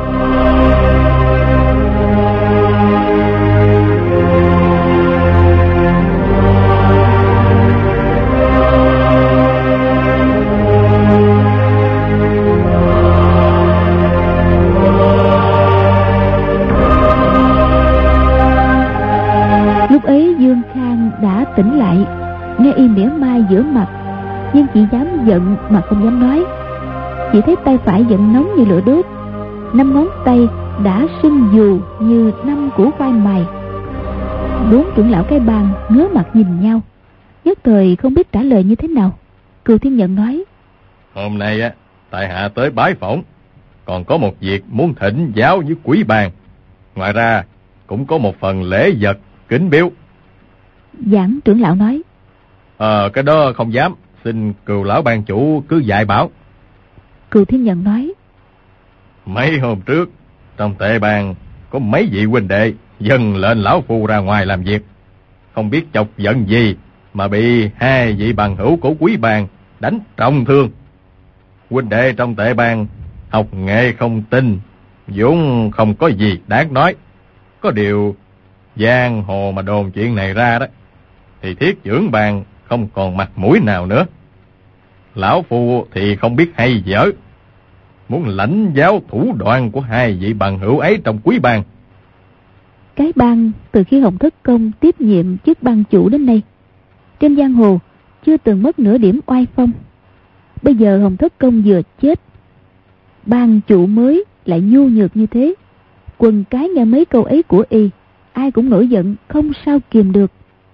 Lúc ấy Dương Khang đã tỉnh lại, nghe y mỉa mai giữa mặt, nhưng chỉ dám giận mà không dám nói. Chỉ thấy tay phải giận nóng như lửa đốt, năm ngón tay đã sưng dù như năm củ khoai mài. Bốn trưởng lão cái bang ngớ mặt nhìn nhau, nhất thời không biết trả lời như thế nào. Cừu Thiên Nhận nói: Hôm nay á, tại hạ tới bái phỏng, còn có một việc muốn thỉnh giáo với quý bang. Ngoài ra cũng có một phần lễ vật kính biếu. Giảng trưởng lão nói: Ờ, cái đó không dám, xin cừu lão ban chủ cứ dạy bảo. Cừu Thiên Nhận nói: Mấy hôm trước, trong tệ bang có mấy vị huynh đệ dâng lệnh lão phu ra ngoài làm việc. Không biết chọc giận gì mà bị hai vị bằng hữu của quý bang đánh trọng thương. Huynh đệ trong tệ bang học nghệ không tinh, vốn không có gì đáng nói. Có điều giang hồ mà đồn chuyện này ra đó, thì thiết trưởng bang không còn mặt mũi nào nữa. Lão phu thì không biết hay dở, muốn lãnh giáo thủ đoạn của hai vị bằng hữu ấy trong quý bang. Cái bang từ khi Hồng Thất Công tiếp nhiệm chức bang chủ đến nay, trên giang hồ chưa từng mất nửa điểm oai phong. Bây giờ Hồng Thất Công vừa chết, bang chủ mới lại nhu nhược như thế. Quần cái nghe mấy câu ấy của y, ai cũng nổi giận không sao kìm được.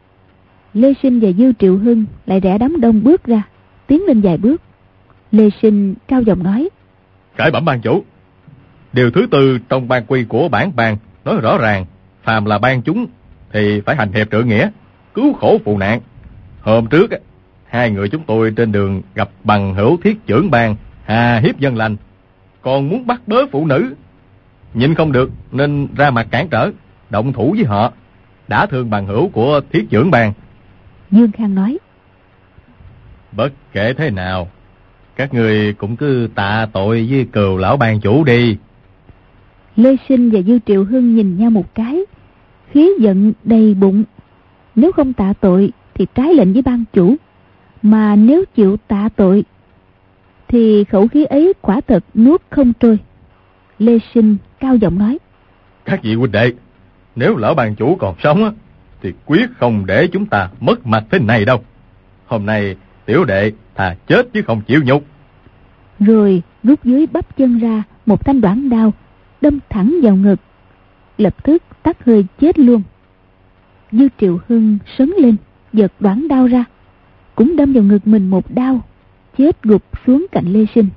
Lê Sinh và Dư Triệu Hưng lại rẽ đám đông bước ra, tiến lên vài bước. Lê Sinh cao giọng nói: Cải bẩm ban chủ, điều thứ tư trong ban quy của bản bang nói rõ ràng, phàm là ban chúng thì phải hành hiệp trượng nghĩa, cứu khổ phụ nạn. Hôm trước hai người chúng tôi trên đường gặp bằng hữu thiết trưởng bang hà hiếp dân lành, còn muốn bắt bớ phụ nữ, nhìn không được nên ra mặt cản trở, động thủ với họ, đã thương bằng hữu của thiết trưởng bang. Dương Khang nói: Bất kể thế nào, các người cũng cứ tạ tội với cừu lão ban chủ đi. Lê Sinh và Dư Triệu Hưng nhìn nhau một cái, khí giận đầy bụng. Nếu không tạ tội thì trái lệnh với ban chủ, mà nếu chịu tạ tội thì khẩu khí ấy quả thật nuốt không trôi. Lê Sinh cao giọng nói: Các vị huynh đệ, nếu lão ban chủ còn sống á, thì quyết không để chúng ta mất mặt thế này đâu. Hôm nay tiểu đệ thà chết chứ không chịu nhục. Rồi rút dưới bắp chân ra một thanh đoản đao, đâm thẳng vào ngực, lập tức tắt hơi chết luôn. Dư Triệu Hưng sấn lên giật đoản đao ra, cũng đâm vào ngực mình một đao, chết gục xuống cạnh Lê Sinh.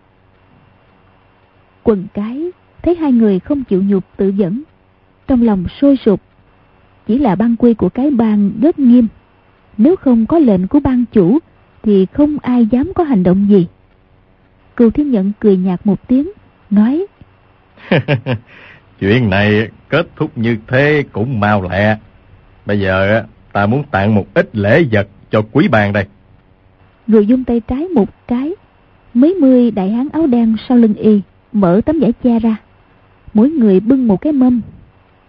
Quần cái thấy hai người không chịu nhục tự dẫn, trong lòng sôi sục. Chỉ là ban quy của cái bang rất nghiêm, nếu không có lệnh của ban chủ thì không ai dám có hành động gì. Cừu Thiên Nhận cười nhạt một tiếng, nói: Chuyện này kết thúc như thế cũng mau lẹ. Bây giờ ta muốn tặng một ít lễ vật cho quý bang đây. Rồi dung tay trái một cái, mấy mươi đại hán áo đen sau lưng y mở tấm vải che ra, mỗi người bưng một cái mâm.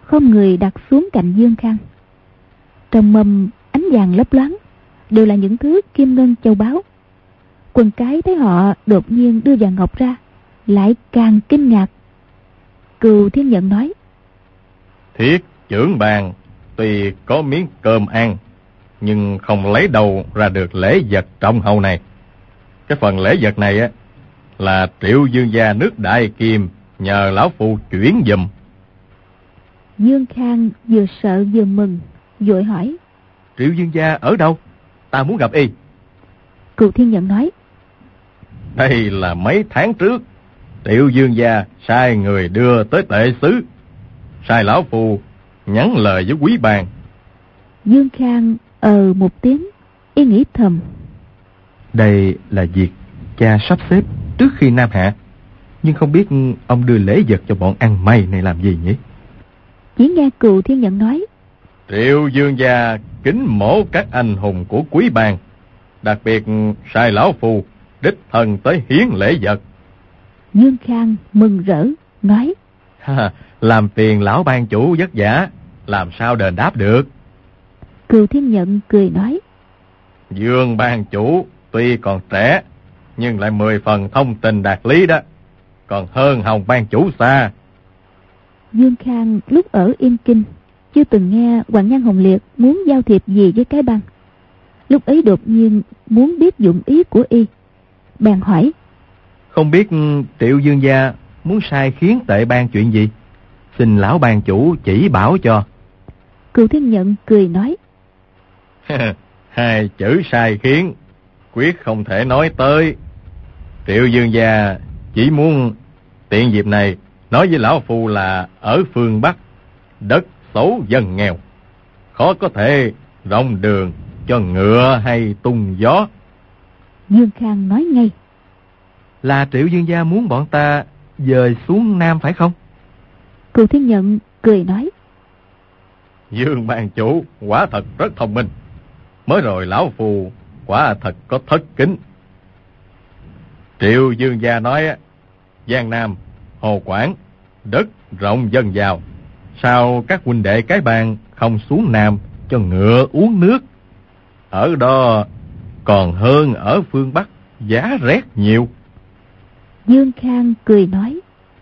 không người đặt xuống cạnh Dương Khang. Trong mâm ánh vàng lấp loáng đều là những thứ kim ngân châu báu. Quần cái thấy họ đột nhiên đưa vàng ngọc ra, lại càng kinh ngạc. Cừu Thiên Nhận nói: Thiết trưởng bàn tuy có miếng cơm ăn, nhưng không lấy đâu ra được lễ vật trọng hậu này. Cái phần lễ vật này á là Triệu Dương gia nước Đại Kim nhờ lão phu chuyển giùm. Dương Khang vừa sợ vừa mừng, vội hỏi: Triệu Dương gia ở đâu? Ta muốn gặp y. Cừu Thiên Nhận nói: Đây là mấy tháng trước, Triệu Dương gia sai người đưa tới tệ xứ, sai lão phu nhắn lời với quý bàn. Dương Khang ờ một tiếng, y nghĩ thầm: Đây là việc cha sắp xếp trước khi Nam hạ, nhưng không biết ông đưa lễ vật cho bọn ăn mày này làm gì nhỉ? Chỉ nghe Cừu Thiên Nhận nói: Triệu Dương gia kính mổ các anh hùng của quý bang, đặc biệt sai lão phu đích thân tới hiến lễ vật. Dương Khang mừng rỡ nói: Làm phiền lão ban chủ vất vả, làm sao đền đáp được? Cừu Thiên Nhận cười nói: Dương ban chủ tuy còn trẻ, nhưng lại mười phần thông tình đạt lý đó, còn hơn Hồng ban chủ xa. Dương Khang lúc ở Yên Kinh chưa từng nghe Hoàng Nhan Hồng Liệt muốn giao thiệp gì với cái bang. Lúc ấy đột nhiên muốn biết dụng ý của y, bèn hỏi: Không biết Triệu Dương gia muốn sai khiến tệ bang chuyện gì? Xin lão ban chủ chỉ bảo cho. Cừu Thiên Nhận cười nói: Hai chữ sai khiến quyết không thể nói tới. Triệu Dương gia chỉ muốn tiện dịp này nói với lão phu là ở phương Bắc, đất xấu dân nghèo, khó có thể rộng đường cho ngựa hay tung gió. Dương Khang nói ngay: Là Triệu Dương gia muốn bọn ta dời xuống Nam phải không? Cừu Thiên Nhận cười nói: Dương ban chủ quả thật rất thông minh. Mới rồi lão phu quả thật có thất kính. Triệu Dương gia nói Giang Nam, Hồ Quảng, đất rộng dân giàu, sao các huynh đệ cái bang không xuống Nam cho ngựa uống nước? Ở đó còn hơn ở phương Bắc, giá rét nhiều. Dương Khang cười nói: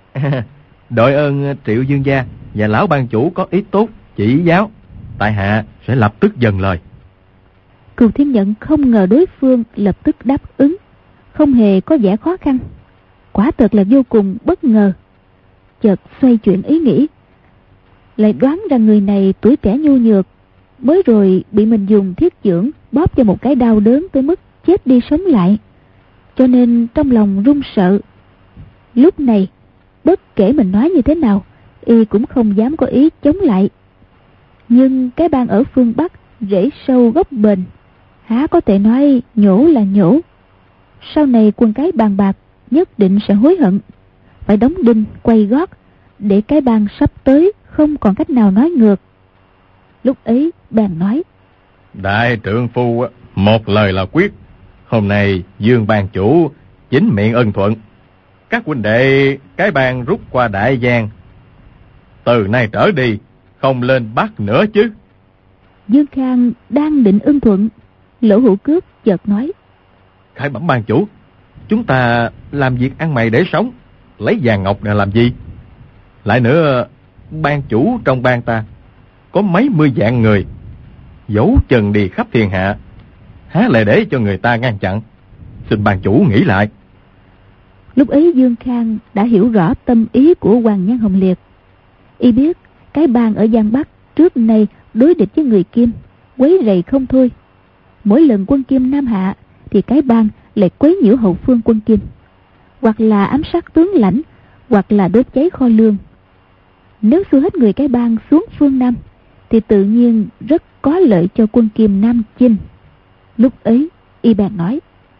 Đội ơn Triệu Dương gia và lão ban chủ có ý tốt chỉ giáo, tại hạ sẽ lập tức dâng lời. Cừu Thiên Nhận không ngờ đối phương lập tức đáp ứng, không hề có vẻ khó khăn. Quả thật là vô cùng bất ngờ. Chợt xoay chuyển ý nghĩ, lại đoán ra người này tuổi trẻ nhu nhược, mới rồi bị mình dùng thiết chưởng bóp cho một cái đau đớn tới mức chết đi sống lại, cho nên trong lòng run sợ. Lúc này bất kể mình nói như thế nào, y cũng không dám có ý chống lại. Nhưng cái bang ở phương Bắc rễ sâu gốc bền, há có thể nói nhổ là nhổ. Sau này quân cái bàn bạc nhất định sẽ hối hận, phải đóng đinh quay gót, để cái bang sắp tới không còn cách nào nói ngược. Lúc ấy bèn nói: Đại trượng phu một lời là quyết. Hôm nay Dương ban chủ chính miệng ân thuận, các huynh đệ cái bang rút qua Đại Giang, từ nay trở đi không lên Bắc nữa chứ. Dương Khang đang định ưng thuận, Lỗ Hữu Cước chợt nói: Khải bẩm ban chủ, chúng ta làm việc ăn mày để sống, lấy vàng ngọc để làm gì? Lại nữa, ban chủ trong bang ta có mấy mươi vạn người, dấu chân đi khắp thiên hạ, há lại để cho người ta ngăn chặn? Xin ban chủ nghĩ lại. Lúc ấy Dương Khang đã hiểu rõ tâm ý của Hoàng Nhan Hồng Liệt. Y biết cái bang ở Giang Bắc trước nay đối địch với người Kim, quấy rầy không thôi. Mỗi lần quân Kim Nam hạ thì cái bang lại quấy nhiễu hậu phương quân Kim, hoặc là ám sát tướng lãnh, hoặc là đốt cháy kho lương. Nếu xua hết người cái bang xuống phương Nam thì tự nhiên rất có lợi cho quân Kim Nam chinh. Lúc ấy y bèn nói: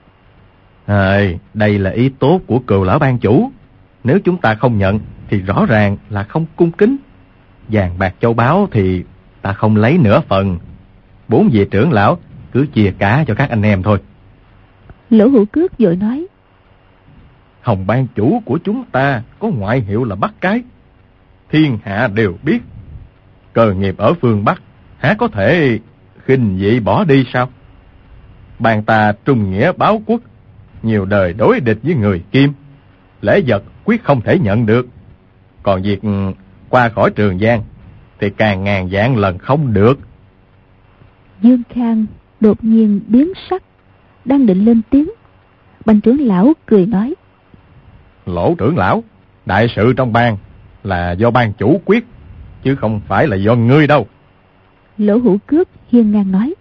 À, đây là ý tốt của Cừu lão ban chủ. Nếu chúng ta không nhận thì rõ ràng là không cung kính. Vàng bạc châu báu thì ta không lấy nửa phần. Bốn vị trưởng lão cứ chia cả cho các anh em thôi. Lỗ Hữu Cước vội nói: Hồng ban chủ của chúng ta có ngoại hiệu là Bắt Cái, thiên hạ đều biết. cơ nghiệp ở phương Bắc, há có thể khinh dị bỏ đi sao? Bang ta trung nghĩa báo quốc, nhiều đời đối địch với người Kim, lễ vật quyết không thể nhận được. Còn việc qua khỏi Trường Giang thì càng ngàn vạn lần không được. Dương Khang đột nhiên biến sắc, đang định lên tiếng, Bành trưởng lão cười nói: Lỗ trưởng lão, đại sự trong bang là do bang chủ quyết, chứ không phải là do ngươi đâu. Lỗ Hữu Cước hiên ngang nói: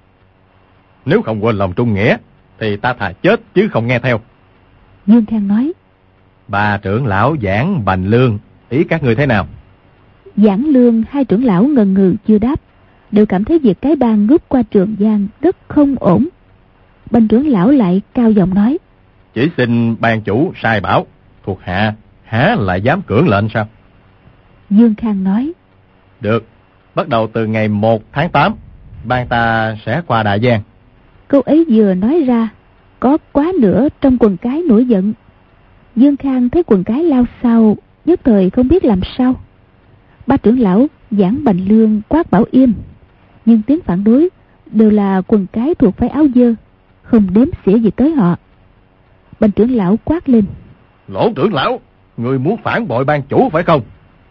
Nếu không quên lòng trung nghĩa thì ta thà chết chứ không nghe theo. Dương Khang nói: Bà trưởng lão Giảng, Bành Lương, ý các ngươi thế nào? Giảng Lương hai trưởng lão ngần ngừ chưa đáp, đều cảm thấy việc cái bang rút qua Trường Giang rất không ổn. Bành trưởng lão lại cao giọng nói: Chỉ xin ban chủ sai bảo, thuộc hạ há lại dám cưỡng lệnh sao? Dương Khang nói: Được, bắt đầu từ ngày một tháng tám, bang ta sẽ qua Đại Giang. Câu ấy vừa nói ra, có quá nữa trong quần cái nổi giận. Dương Khang thấy quần cái lao sao, nhất thời không biết làm sao. Ba trưởng lão Giảng, Bành Lương quát bảo im, nhưng tiếng phản đối đều là quần cái thuộc phái áo dơ, không đếm xỉa gì tới họ. Bành trưởng lão quát lên: Lỗ trưởng lão, người muốn phản bội ban chủ phải không?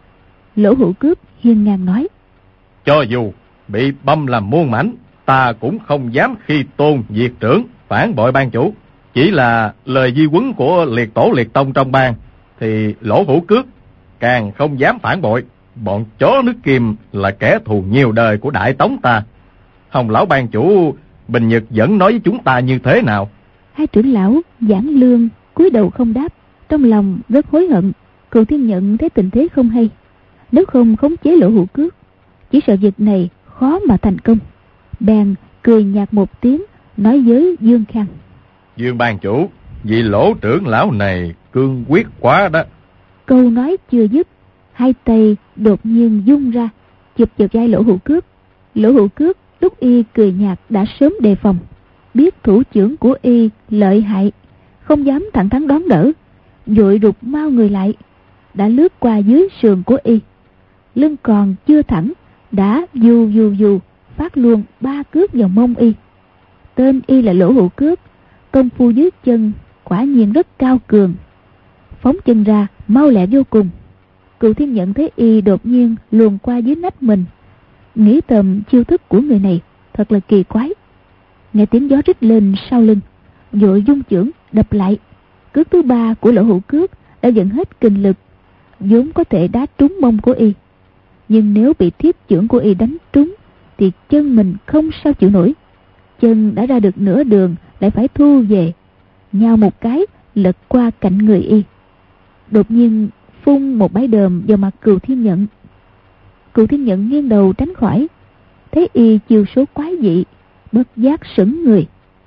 Lỗ Hữu Cước hiên ngang nói: Cho dù bị băm làm muôn mảnh, ta cũng không dám khi tôn diệt trưởng, phản bội ban chủ. Chỉ là lời di huấn của liệt tổ liệt tông trong bang thì Lỗ Hữu Cước càng không dám phản bội. Bọn chó nước Kim là kẻ thù nhiều đời của Đại Tống ta. Hồng lão ban chủ Bình Nhật vẫn nói với chúng ta như thế nào? Hai trưởng lão Giảng, Lương cúi đầu không đáp, trong lòng rất hối hận. Cựu Thiên Nhận thấy tình thế không hay, nếu không khống chế Lỗ Hữu Cước, chỉ sợ việc này khó mà thành công. Bèn cười nhạt một tiếng, nói với Dương Khang: Dương ban chủ, vị Lỗ trưởng lão này cương quyết quá đó. Câu nói chưa dứt, hai tay đột nhiên dung ra, chụp vào vai Lỗ Hữu Cước. Lỗ Hữu Cước lúc y cười nhạt đã sớm đề phòng, biết thủ trưởng của y lợi hại, không dám thẳng thắn đón đỡ, vội rụt mau người lại, đã lướt qua dưới sườn của y. Lưng còn chưa thẳng, đã dù dù dù phát luôn ba cước vào mông y. Tên y là Lỗ Hữu Cước, công phu dưới chân quả nhiên rất cao cường, phóng chân ra mau lẹ vô cùng. Cựu Thiên Nhận thấy y đột nhiên luồn qua dưới nách mình, nghĩ thầm chiêu thức của người này thật là kỳ quái. Nghe tiếng gió rít lên sau lưng, vội dung chưởng đập lại. Cước thứ ba của Lỗ Hữu Cước đã dẫn hết kinh lực, vốn có thể đá trúng mông của y, nhưng nếu bị thiếp chưởng của y đánh trúng thì chân mình không sao chịu nổi. Chân đã ra được nửa đường lại phải thu về, nhào một cái lật qua cạnh người y, đột nhiên phun một bãi đờm vào mặt Cựu Thiên Nhận. Cựu Thiên Nhận nghiêng đầu tránh khỏi, thấy y chiêu số quái dị, bất giác sững người.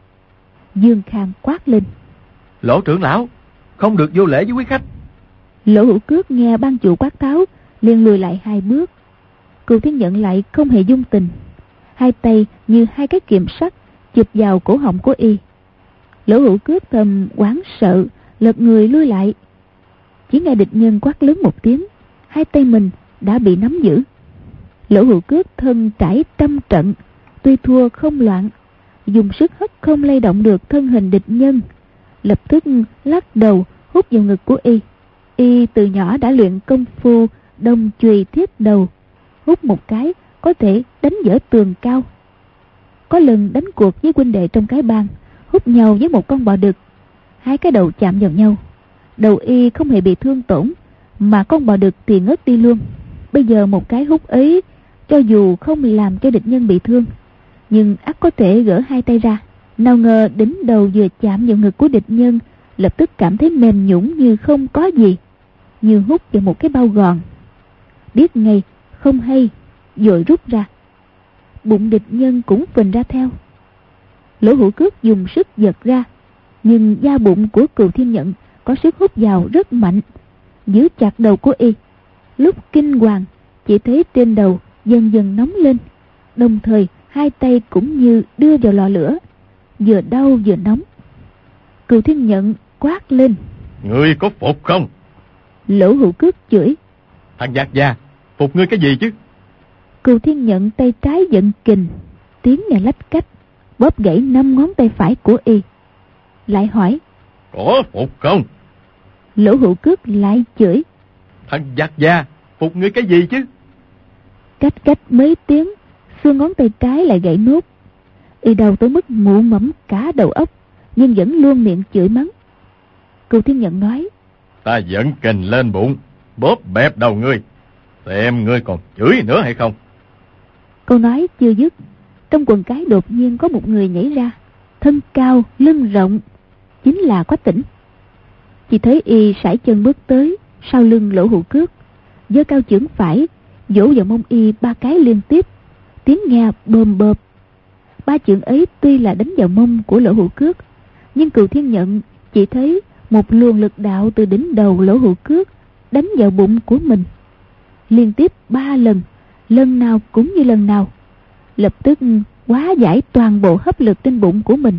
Dương Khang quát lên: Lỗ trưởng lão, không được vô lễ với quý khách. Lỗ Hữu Cước nghe ban chủ quát tháo, liền lùi lại hai bước. Cựu Thiên Nhận lại không hề dung tình, hai tay như hai cái kiềm sắt chụp vào cổ họng của y. Lỗ Hữu Cước thầm hoảng sợ, lật người lui lại. Chỉ nghe địch nhân quát lớn một tiếng, hai tay mình đã bị nắm giữ. Lỗ Hữu Cước thân trải trăm trận, tuy thua không loạn, dùng sức hất không lay động được thân hình địch nhân, lập tức lắc đầu hút vào ngực của y. Y từ nhỏ đã luyện công phu đồng chùy thiết đầu, hút một cái có thể đánh vỡ tường cao. Có lần đánh cuộc với huynh đệ trong cái bang, hút nhau với một con bò đực, hai cái đầu chạm vào nhau, đầu y không hề bị thương tổn, mà con bò đực thì ngất đi luôn. Bây giờ một cái hút ấy, cho dù không làm cho địch nhân bị thương, nhưng ắt có thể gỡ hai tay ra. Nào ngờ đỉnh đầu vừa chạm vào ngực của địch nhân, lập tức cảm thấy mềm nhũn như không có gì, như hút vào một cái bao gòn. Biết ngay không hay, vội rút ra. Bụng địch nhân cũng phình ra theo. Lỗ Hữu Cước dùng sức giật ra, nhưng da bụng của Cựu Thiên Nhận có sức hút vào rất mạnh, giữ chặt đầu của y. Lúc kinh hoàng, chỉ thấy trên đầu dần dần nóng lên, đồng thời hai tay cũng như đưa vào lò lửa, vừa đau vừa nóng. Cựu Thiên Nhận quát lên: Ngươi có phục không? Lỗ Hữu Cước chửi: Thằng giặc già, phục ngươi cái gì chứ? Cừu Thiên Nhận tay trái giận kình, tiếng nghe lách cách, bóp gãy năm ngón tay phải của y. Lại hỏi: Có phục không? Lỗ Hữu Cước lại chửi: Thằng giặc già, phục ngươi cái gì chứ? Cách cách mấy tiếng, xương ngón tay trái lại gãy nốt. Y đau tới mức mụ mẫm cả đầu óc, nhưng vẫn luôn miệng chửi mắng. Cừu Thiên Nhận nói: Ta giận kình lên bụng, bóp bẹp đầu ngươi, xem ngươi còn chửi nữa hay không. Câu nói chưa dứt, trong quần cái đột nhiên có một người nhảy ra, thân cao, lưng rộng, chính là Quách Tĩnh. Chỉ thấy y sải chân bước tới sau lưng Lỗ Hữu Cước, giơ cao chưởng phải, vỗ vào mông y ba cái liên tiếp, tiếng nghe bơm bợp. Ba chưởng ấy tuy là đánh vào mông của Lỗ Hữu Cước, nhưng Cừu Thiên Nhận chỉ thấy một luồng lực đạo từ đỉnh đầu Lỗ Hữu Cước đánh vào bụng của mình, liên tiếp ba lần, lần nào cũng như lần nào, lập tức hóa giải toàn bộ hấp lực trên bụng của mình.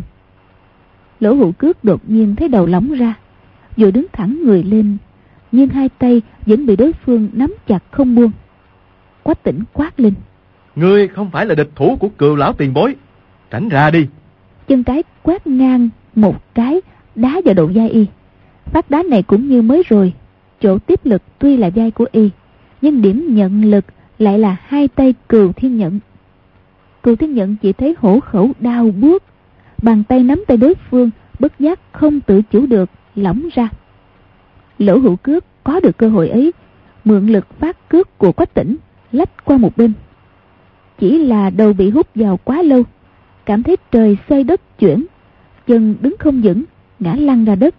Lỗ Hữu Cước đột nhiên thấy đầu lỏng ra, vội đứng thẳng người lên, nhưng hai tay vẫn bị đối phương nắm chặt không buông. Quách Tĩnh quát lên: Ngươi không phải là địch thủ của Cừu lão tiền bối, tránh ra đi. Chân trái quát ngang một cái đá vào đầu vai y. Phát đá này cũng như mới rồi, chỗ tiếp lực tuy là vai của y, nhưng điểm nhận lực lại là hai tay Cừu Thiên Nhận. Cừu Thiên Nhận chỉ thấy hổ khẩu đau buốt, bàn tay nắm tay đối phương bất giác không tự chủ được lỏng ra. Lỗ Hữu Cước có được cơ hội ấy, mượn lực phát cước của Quách Tĩnh lách qua một bên. Chỉ là đầu bị hút vào quá lâu, cảm thấy trời xoay đất chuyển, chân đứng không vững, ngã lăn ra đất.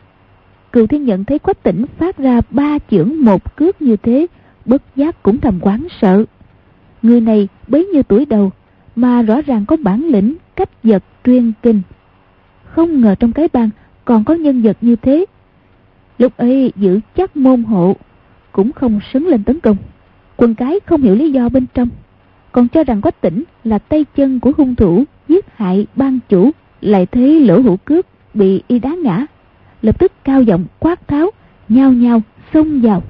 Cừu Thiên Nhận thấy Quách Tĩnh phát ra ba chưởng một cước như thế, bất giác cũng thầm hoảng sợ. Người này bấy nhiêu tuổi đầu mà rõ ràng có bản lĩnh cách giật truyền kinh, không ngờ trong cái bang còn có nhân vật như thế. Lúc ấy giữ chắc môn hộ, cũng không xứng lên tấn công. Quần cái không hiểu lý do bên trong, còn cho rằng Quách Tĩnh là tay chân của hung thủ giết hại ban chủ. Lại thấy Lỗ Hữu Cước bị y đá ngã, lập tức cao giọng quát tháo, nhao nhao xông vào.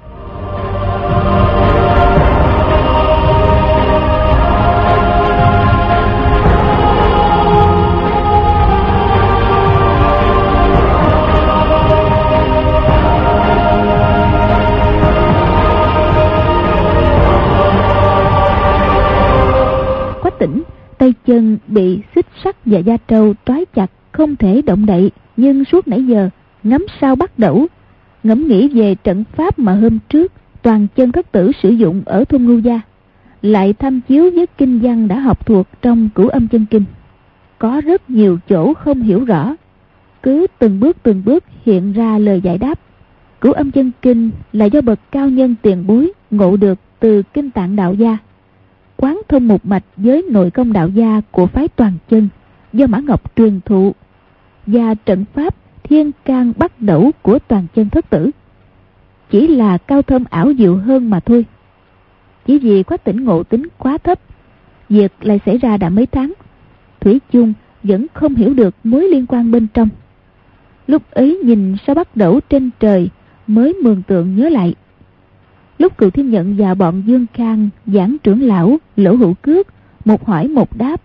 Quách Tĩnh tay chân bị xích sắt và da trâu trói chặt, không thể động đậy, nhưng suốt nãy giờ ngắm sao bắt đẩu, ngẫm nghĩ về trận pháp mà hôm trước toàn chân thất tử sử dụng ở thôn Ngưu Gia, lại tham chiếu với kinh văn đã học thuộc trong Cửu Âm Chân Kinh. Có rất nhiều chỗ không hiểu rõ, cứ từng bước từng bước hiện ra lời giải đáp. Cửu Âm Chân Kinh là do bậc cao nhân tiền bối ngộ được từ Kinh Tạng Đạo Gia, quán thông một mạch với nội công đạo gia của phái Toàn Chân do Mã Ngọc truyền thụ, và trận pháp Thiên Can Bắt Đẩu của Toàn Chân thất tử chỉ là cao thâm ảo diệu hơn mà thôi. Chỉ vì Quách Tĩnh ngộ tính quá thấp, việc lại xảy ra đã mấy tháng, thủy chung vẫn không hiểu được mối liên quan bên trong. Lúc ấy nhìn sao bắt đẩu trên trời mới mường tượng nhớ lại. Lúc Cừu Thiên Nhận và bọn Dương Khang, giảng trưởng lão, Lỗ Hữu Cước một hỏi một đáp,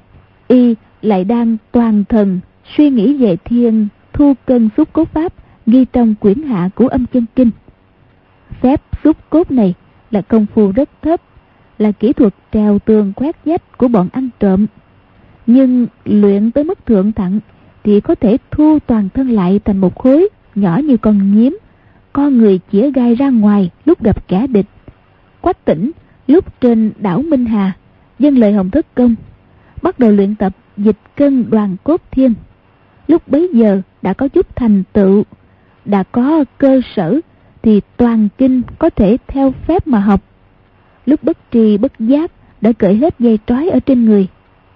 y lại đang toàn thần suy nghĩ về thiên thu cân xúc cốt pháp ghi trong quyển hạ của Âm Chân Kinh. Phép xúc cốt này là công phu rất thấp, là kỹ thuật trèo tường quét vách của bọn ăn trộm, nhưng luyện tới mức thượng thặng thì có thể thu toàn thân lại thành một khối nhỏ như con nhím, con người chĩa gai ra ngoài lúc gặp kẻ địch. Quách Tĩnh lúc trên đảo Minh Hà dâng lời Hồng Thất Công, bắt đầu luyện tập dịch cân đoàn cốt thiên. Lúc bấy giờ đã có chút thành tựu, đã có cơ sở, thì toàn kinh có thể theo phép mà học. Lúc bất tri bất giác đã cởi hết dây trói ở trên người.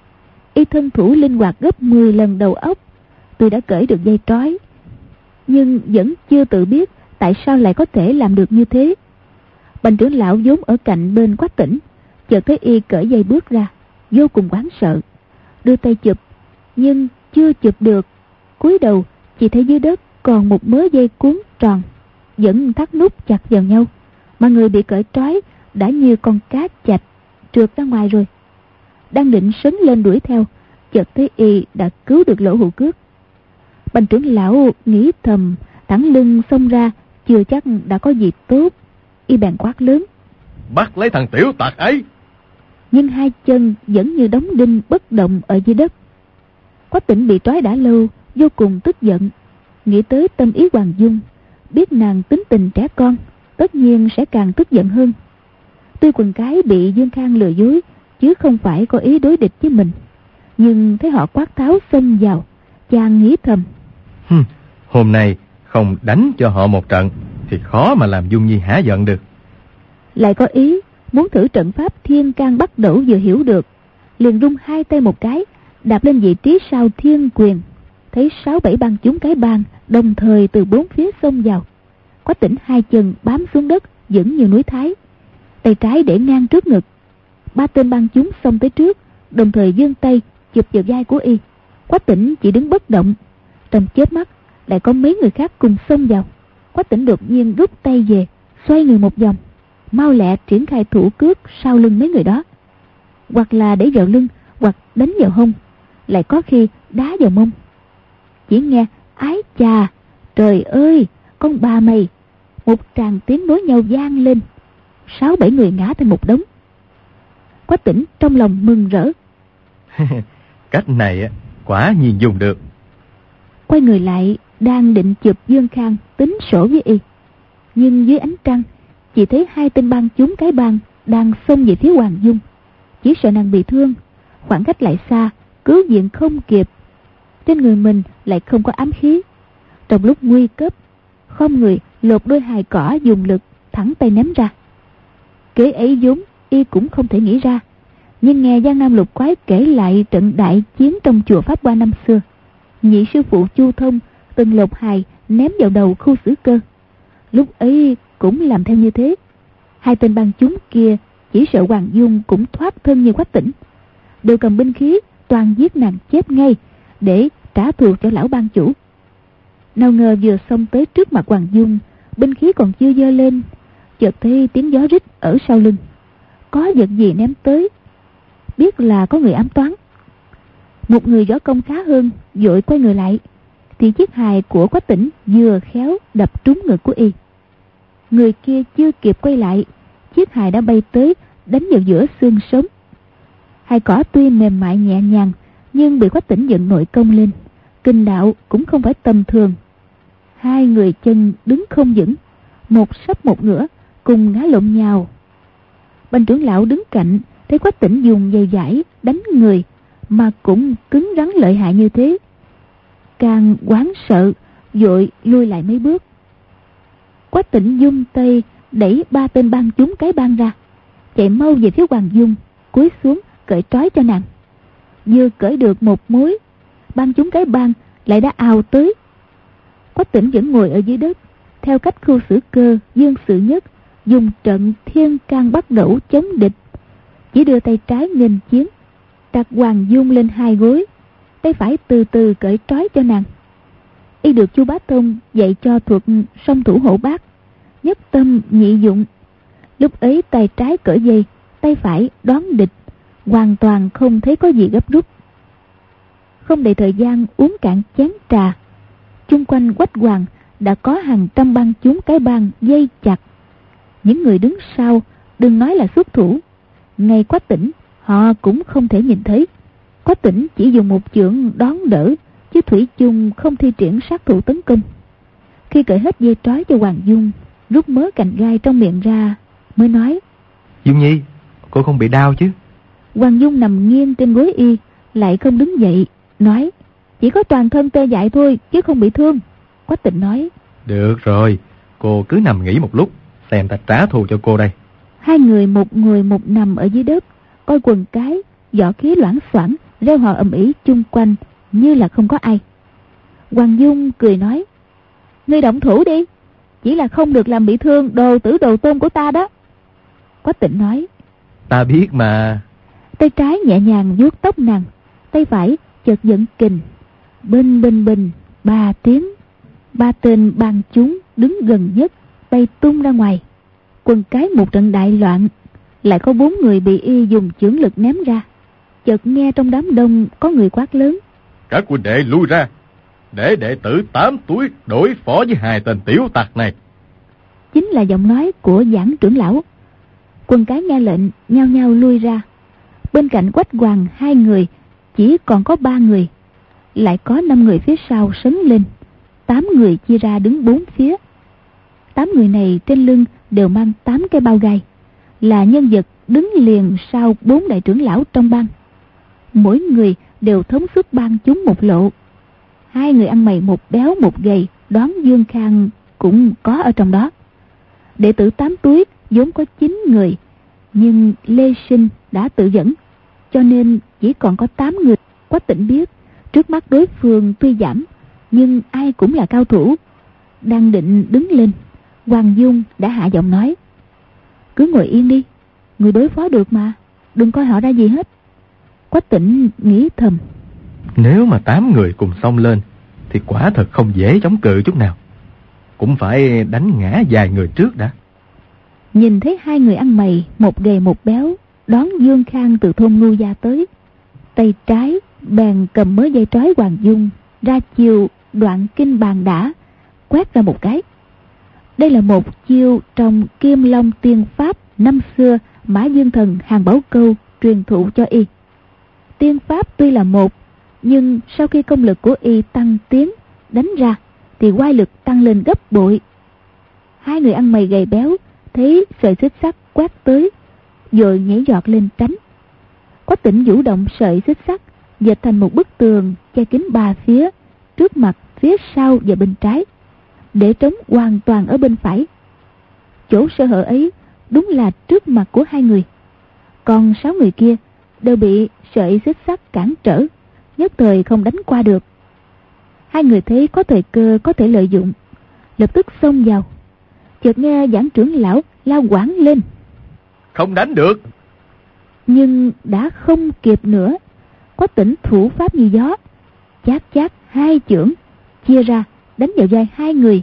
Y thân thủ linh hoạt gấp mười lần đầu óc, tuy đã cởi được dây trói, nhưng vẫn chưa tự biết tại sao lại có thể làm được như thế. Bành trưởng lão vốn ở cạnh bên Quách Tĩnh, chợt thấy y cởi dây bước ra, vô cùng hoảng sợ, đưa tay chụp, nhưng chưa chụp được. Cúi đầu chỉ thấy dưới đất còn một mớ dây cuốn tròn, vẫn thắt nút chặt vào nhau, mà người bị cởi trói đã như con cá chạch, trượt ra ngoài rồi. Đang định sấn lên đuổi theo, chợt thấy y đã cứu được Lỗ Hữu Cước. Bành trưởng lão nghĩ thầm, thẳng lưng xông ra, chưa chắc đã có gì tốt. Y bèn quát lớn: Bắt lấy thằng tiểu tặc ấy! Nhưng hai chân vẫn như đóng đinh bất động ở dưới đất. Quách Tĩnh bị trói đã lâu, vô cùng tức giận, nghĩ tới tâm ý Hoàng Dung, biết nàng tính tình trẻ con, tất nhiên sẽ càng tức giận hơn. Tuy quần cái bị Dương Khang lừa dối, chứ không phải có ý đối địch với mình, nhưng thấy họ quát tháo xông vào, chàng nghĩ thầm: Hừm, hôm nay không đánh cho họ một trận thì khó mà làm Dung Nhi hả giận được. Lại có ý muốn thử trận pháp Thiên Can Bắt Đẩu vừa hiểu được, liền rung hai tay một cái, đạp lên vị trí sau Thiên Quyền. Thấy sáu bảy bang chúng cái bang đồng thời từ bốn phía xông vào. Quách Tĩnh hai chân bám xuống đất vững như núi Thái, tay trái để ngang trước ngực. Ba tên bang chúng xông tới trước, đồng thời giương tay chụp vào vai của y. Quách Tĩnh chỉ đứng bất động. Trong chớp mắt lại có mấy người khác cùng xông vào. Quách Tĩnh đột nhiên rút tay về, xoay người một vòng, mau lẹ triển khai thủ cước sau lưng mấy người đó, hoặc là để vào lưng, hoặc đánh vào hông, lại có khi đá vào mông. Chỉ nghe ái chà, trời ơi, con bà mày, một tràng tiếng nối nhau vang lên, sáu bảy người ngã thành một đống. Quách Tĩnh trong lòng mừng rỡ. Cách này quả nhiên dùng được. Quay người lại, đang định chụp Dương Khang tính sổ với y, nhưng dưới ánh trăng chỉ thấy hai tên bang chúng cái bang đang xông về phía Hoàng Dung. Chỉ sợ nàng bị thương, khoảng cách lại xa, cứu viện không kịp. Trên người mình lại không có ám khí. Trong lúc nguy cấp, không người lột đôi hài cỏ dùng lực thẳng tay ném ra. Kế ấy vốn y cũng không thể nghĩ ra, nhưng nghe Giang Nam Lục Quái kể lại trận đại chiến trong chùa Pháp Hoa năm xưa, nhị sư phụ Chu Thông từng lột hài ném vào đầu Khu Xử Cơ, lúc ấy cũng làm theo như thế. Hai tên bang chúng kia chỉ sợ Hoàng Dung cũng thoát thân như Quách Tĩnh, đều cầm binh khí toàn giết nàng chết ngay để trả thù cho lão ban chủ. Nào ngờ vừa xông tới trước mặt Hoàng Dung, binh khí còn chưa giơ lên, chợt thấy tiếng gió rít ở sau lưng, có vật gì ném tới, biết là có người ám toán. Một người võ công khá hơn vội quay người lại, thì chiếc hài của Quách Tĩnh vừa khéo đập trúng ngực của y. Người kia chưa kịp quay lại, chiếc hài đã bay tới đánh vào giữa xương sống. Hài cỏ tuy mềm mại nhẹ nhàng, nhưng bị Quách Tĩnh dựng nội công lên, kinh đạo cũng không phải tầm thường. Hai người chân đứng không vững, một sấp một ngửa, cùng ngã lộn nhào. Bành trưởng lão đứng cạnh thấy Quách Tĩnh dùng dây dải đánh người mà cũng cứng rắn lợi hại như thế, càng hoảng sợ, vội lui lại mấy bước. Quách Tĩnh dung tay đẩy ba tên bang chúng cái bang ra, chạy mau về phía Hoàng Dung, cúi xuống cởi trói cho nàng. Vừa cởi được một mối, bang chúng cái bang lại đã ào tới. Quách Tĩnh vẫn ngồi ở dưới đất, theo cách Khu Xử Cơ, Dương Sự Nhất dùng trận Thiên Can Bắt Đẩu chống địch, chỉ đưa tay trái nghênh chiến, đặt Hoàng Dung lên hai gối, tay phải từ từ cởi trói cho nàng. Y được Chu Bá Thông dạy cho thuật song thủ hộ bát, nhất tâm nhị dụng. Lúc ấy tay trái cởi dây, tay phải đón địch, hoàn toàn không thấy có gì gấp rút. Không đầy thời gian uống cạn chén trà, chung quanh Quách Hoàng đã có hàng trăm bang chúng cái bang dây chặt. Những người đứng sau đừng nói là xuất thủ, ngay Quách Tĩnh họ cũng không thể nhìn thấy. Quách Tĩnh chỉ dùng một chưởng đón đỡ, chứ thủy chung không thi triển sát thủ tấn công. Khi cởi hết dây trói cho Hoàng Dung, rút mớ cành gai trong miệng ra, mới nói: Dung Nhi, cô không bị đau chứ? Hoàng Dung nằm nghiêng trên gối y, lại không đứng dậy, nói: Chỉ có toàn thân tê dại thôi, chứ không bị thương. Quách Tĩnh nói: Được rồi, cô cứ nằm nghỉ một lúc, xem ta trả thù cho cô đây. Hai người một người một nằm ở dưới đất, coi quần cái võ khí loảng xoảng reo hò ầm ĩ chung quanh như là không có ai. Hoàng Dung cười nói: Ngươi động thủ đi, chỉ là không được làm bị thương đồ tử đồ tôn của ta đó. Quách Tĩnh nói: Ta biết mà. Tay trái nhẹ nhàng vuốt tóc nàng, tay phải chợt giận kình, bình bình bình ba tiếng. Ba tên bang chúng đứng gần nhất bay tung ra ngoài. Quần cái một trận đại loạn, lại có bốn người bị y dùng chưởng lực ném ra. Chợt nghe trong đám đông có người quát lớn: Các huynh đệ lui ra, để đệ tử tám túi đối phó với hai tên tiểu tặc này. Chính là giọng nói của Giảng trưởng lão. Quân cái nghe lệnh nhao nhao lui ra. Bên cạnh Quách Hoàng hai người, chỉ còn có ba người. Lại có năm người phía sau sấn lên. Tám người chia ra đứng bốn phía. Tám người này trên lưng đều mang tám cái bao gai, là nhân vật đứng liền sau bốn đại trưởng lão trong bang. Mỗi người đều thống suất bang chúng một lộ. Hai người ăn mày một béo một gầy, đoán Dương Khang cũng có ở trong đó. Đệ tử tám túi vốn có chín người, nhưng Lê Sinh đã tự dẫn, cho nên chỉ còn có tám người. Quách Tĩnh biết trước mắt đối phương tuy giảm, nhưng ai cũng là cao thủ. Đang định đứng lên, Hoàng Dung đã hạ giọng nói: Cứ ngồi yên đi, người đối phó được mà, đừng coi họ ra gì hết. Quách Tĩnh nghĩ thầm: Nếu mà tám người cùng xông lên thì quả thật không dễ chống cự chút nào. Cũng phải đánh ngã vài người trước đã. Nhìn thấy hai người ăn mày, một gầy một béo, đón Dương Khang từ thôn Ngưu Gia tới. Tay trái bèn cầm mớ dây trói Hoàng Dung, ra chiều đoạn kinh bàn đả, quét ra một cái. Đây là một chiêu trong Kim Long Tiên Pháp năm xưa Mã Dương Thần Hàn Bảo Câu truyền thụ cho y. Tiên Pháp tuy là một, nhưng sau khi công lực của y tăng tiến, đánh ra thì oai lực tăng lên gấp bội. Hai người ăn mày gầy béo thấy sợi xích sắt quét tới, rồi nhảy giọt lên tránh. Quách Tĩnh vũ động sợi xích sắt dệt thành một bức tường che kín ba phía, trước mặt, phía sau và bên trái, để trống hoàn toàn ở bên phải. Chỗ sơ hở ấy đúng là trước mặt của hai người. Còn sáu người kia đều bị sợi xích sắt cản trở, nhất thời không đánh qua được. Hai người thấy có thời cơ có thể lợi dụng, lập tức xông vào. Chợt nghe Giảng trưởng lão lao quảng lên: Không đánh được. Nhưng đã không kịp nữa. Quách Tĩnh thủ pháp như gió, chát chát hai chưởng chia ra đánh vào vai hai người.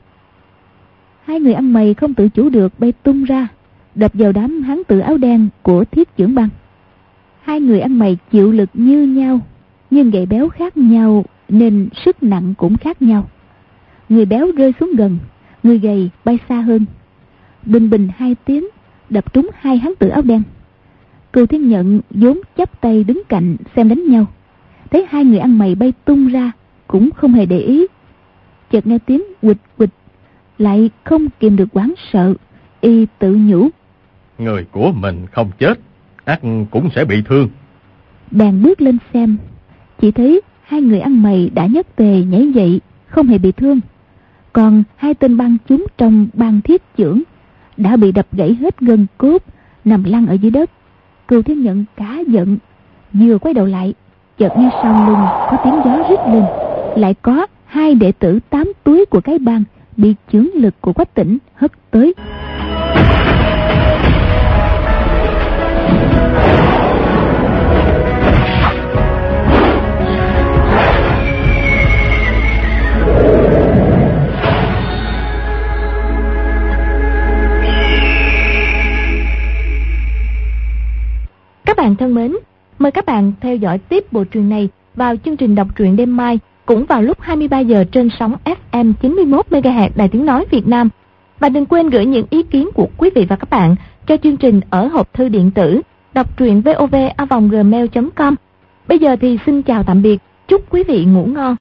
Hai người ăn mày không tự chủ được bay tung ra, đập vào đám hán tử áo đen của Thiết Chưởng Bang. Hai người ăn mày chịu lực như nhau, nhưng gầy béo khác nhau nên sức nặng cũng khác nhau. Người béo rơi xuống gần, người gầy bay xa hơn. Bình bình hai tiếng đập trúng hai hán tử áo đen. Cừu Thiên Nhận vốn chắp tay đứng cạnh xem đánh nhau, thấy hai người ăn mày bay tung ra cũng không hề để ý. Chợt nghe tiếng quịch quịch, lại không kìm được hoảng sợ, y tự nhủ: Người của mình không chết, ắt cũng sẽ bị thương. Bèn bước lên xem, chỉ thấy hai người ăn mày đã nhất tề nhảy dậy, không hề bị thương. Còn hai tên bang chúng trong bang Thiết Chưởng đã bị đập gãy hết gân cốt, nằm lăn ở dưới đất. Cừu Thiên Nhận cả giận, vừa quay đầu lại, chợt nghe sau lưng có tiếng gió rít lên, lại có hai đệ tử tám túi của cái bang bị chưởng lực của Quách Tĩnh hất tới. Các bạn thân mến, mời các bạn theo dõi tiếp bộ truyện này vào chương trình đọc truyện đêm mai, cũng vào lúc hai mươi ba giờ trên sóng ép em chín mươi mốt mê ga héc Đài Tiếng Nói Việt Nam. Và đừng quên gửi những ý kiến của quý vị và các bạn cho chương trình ở hộp thư điện tử đọc truyện vov a vòng gmail chấm com. Bây giờ thì xin chào tạm biệt, chúc quý vị ngủ ngon.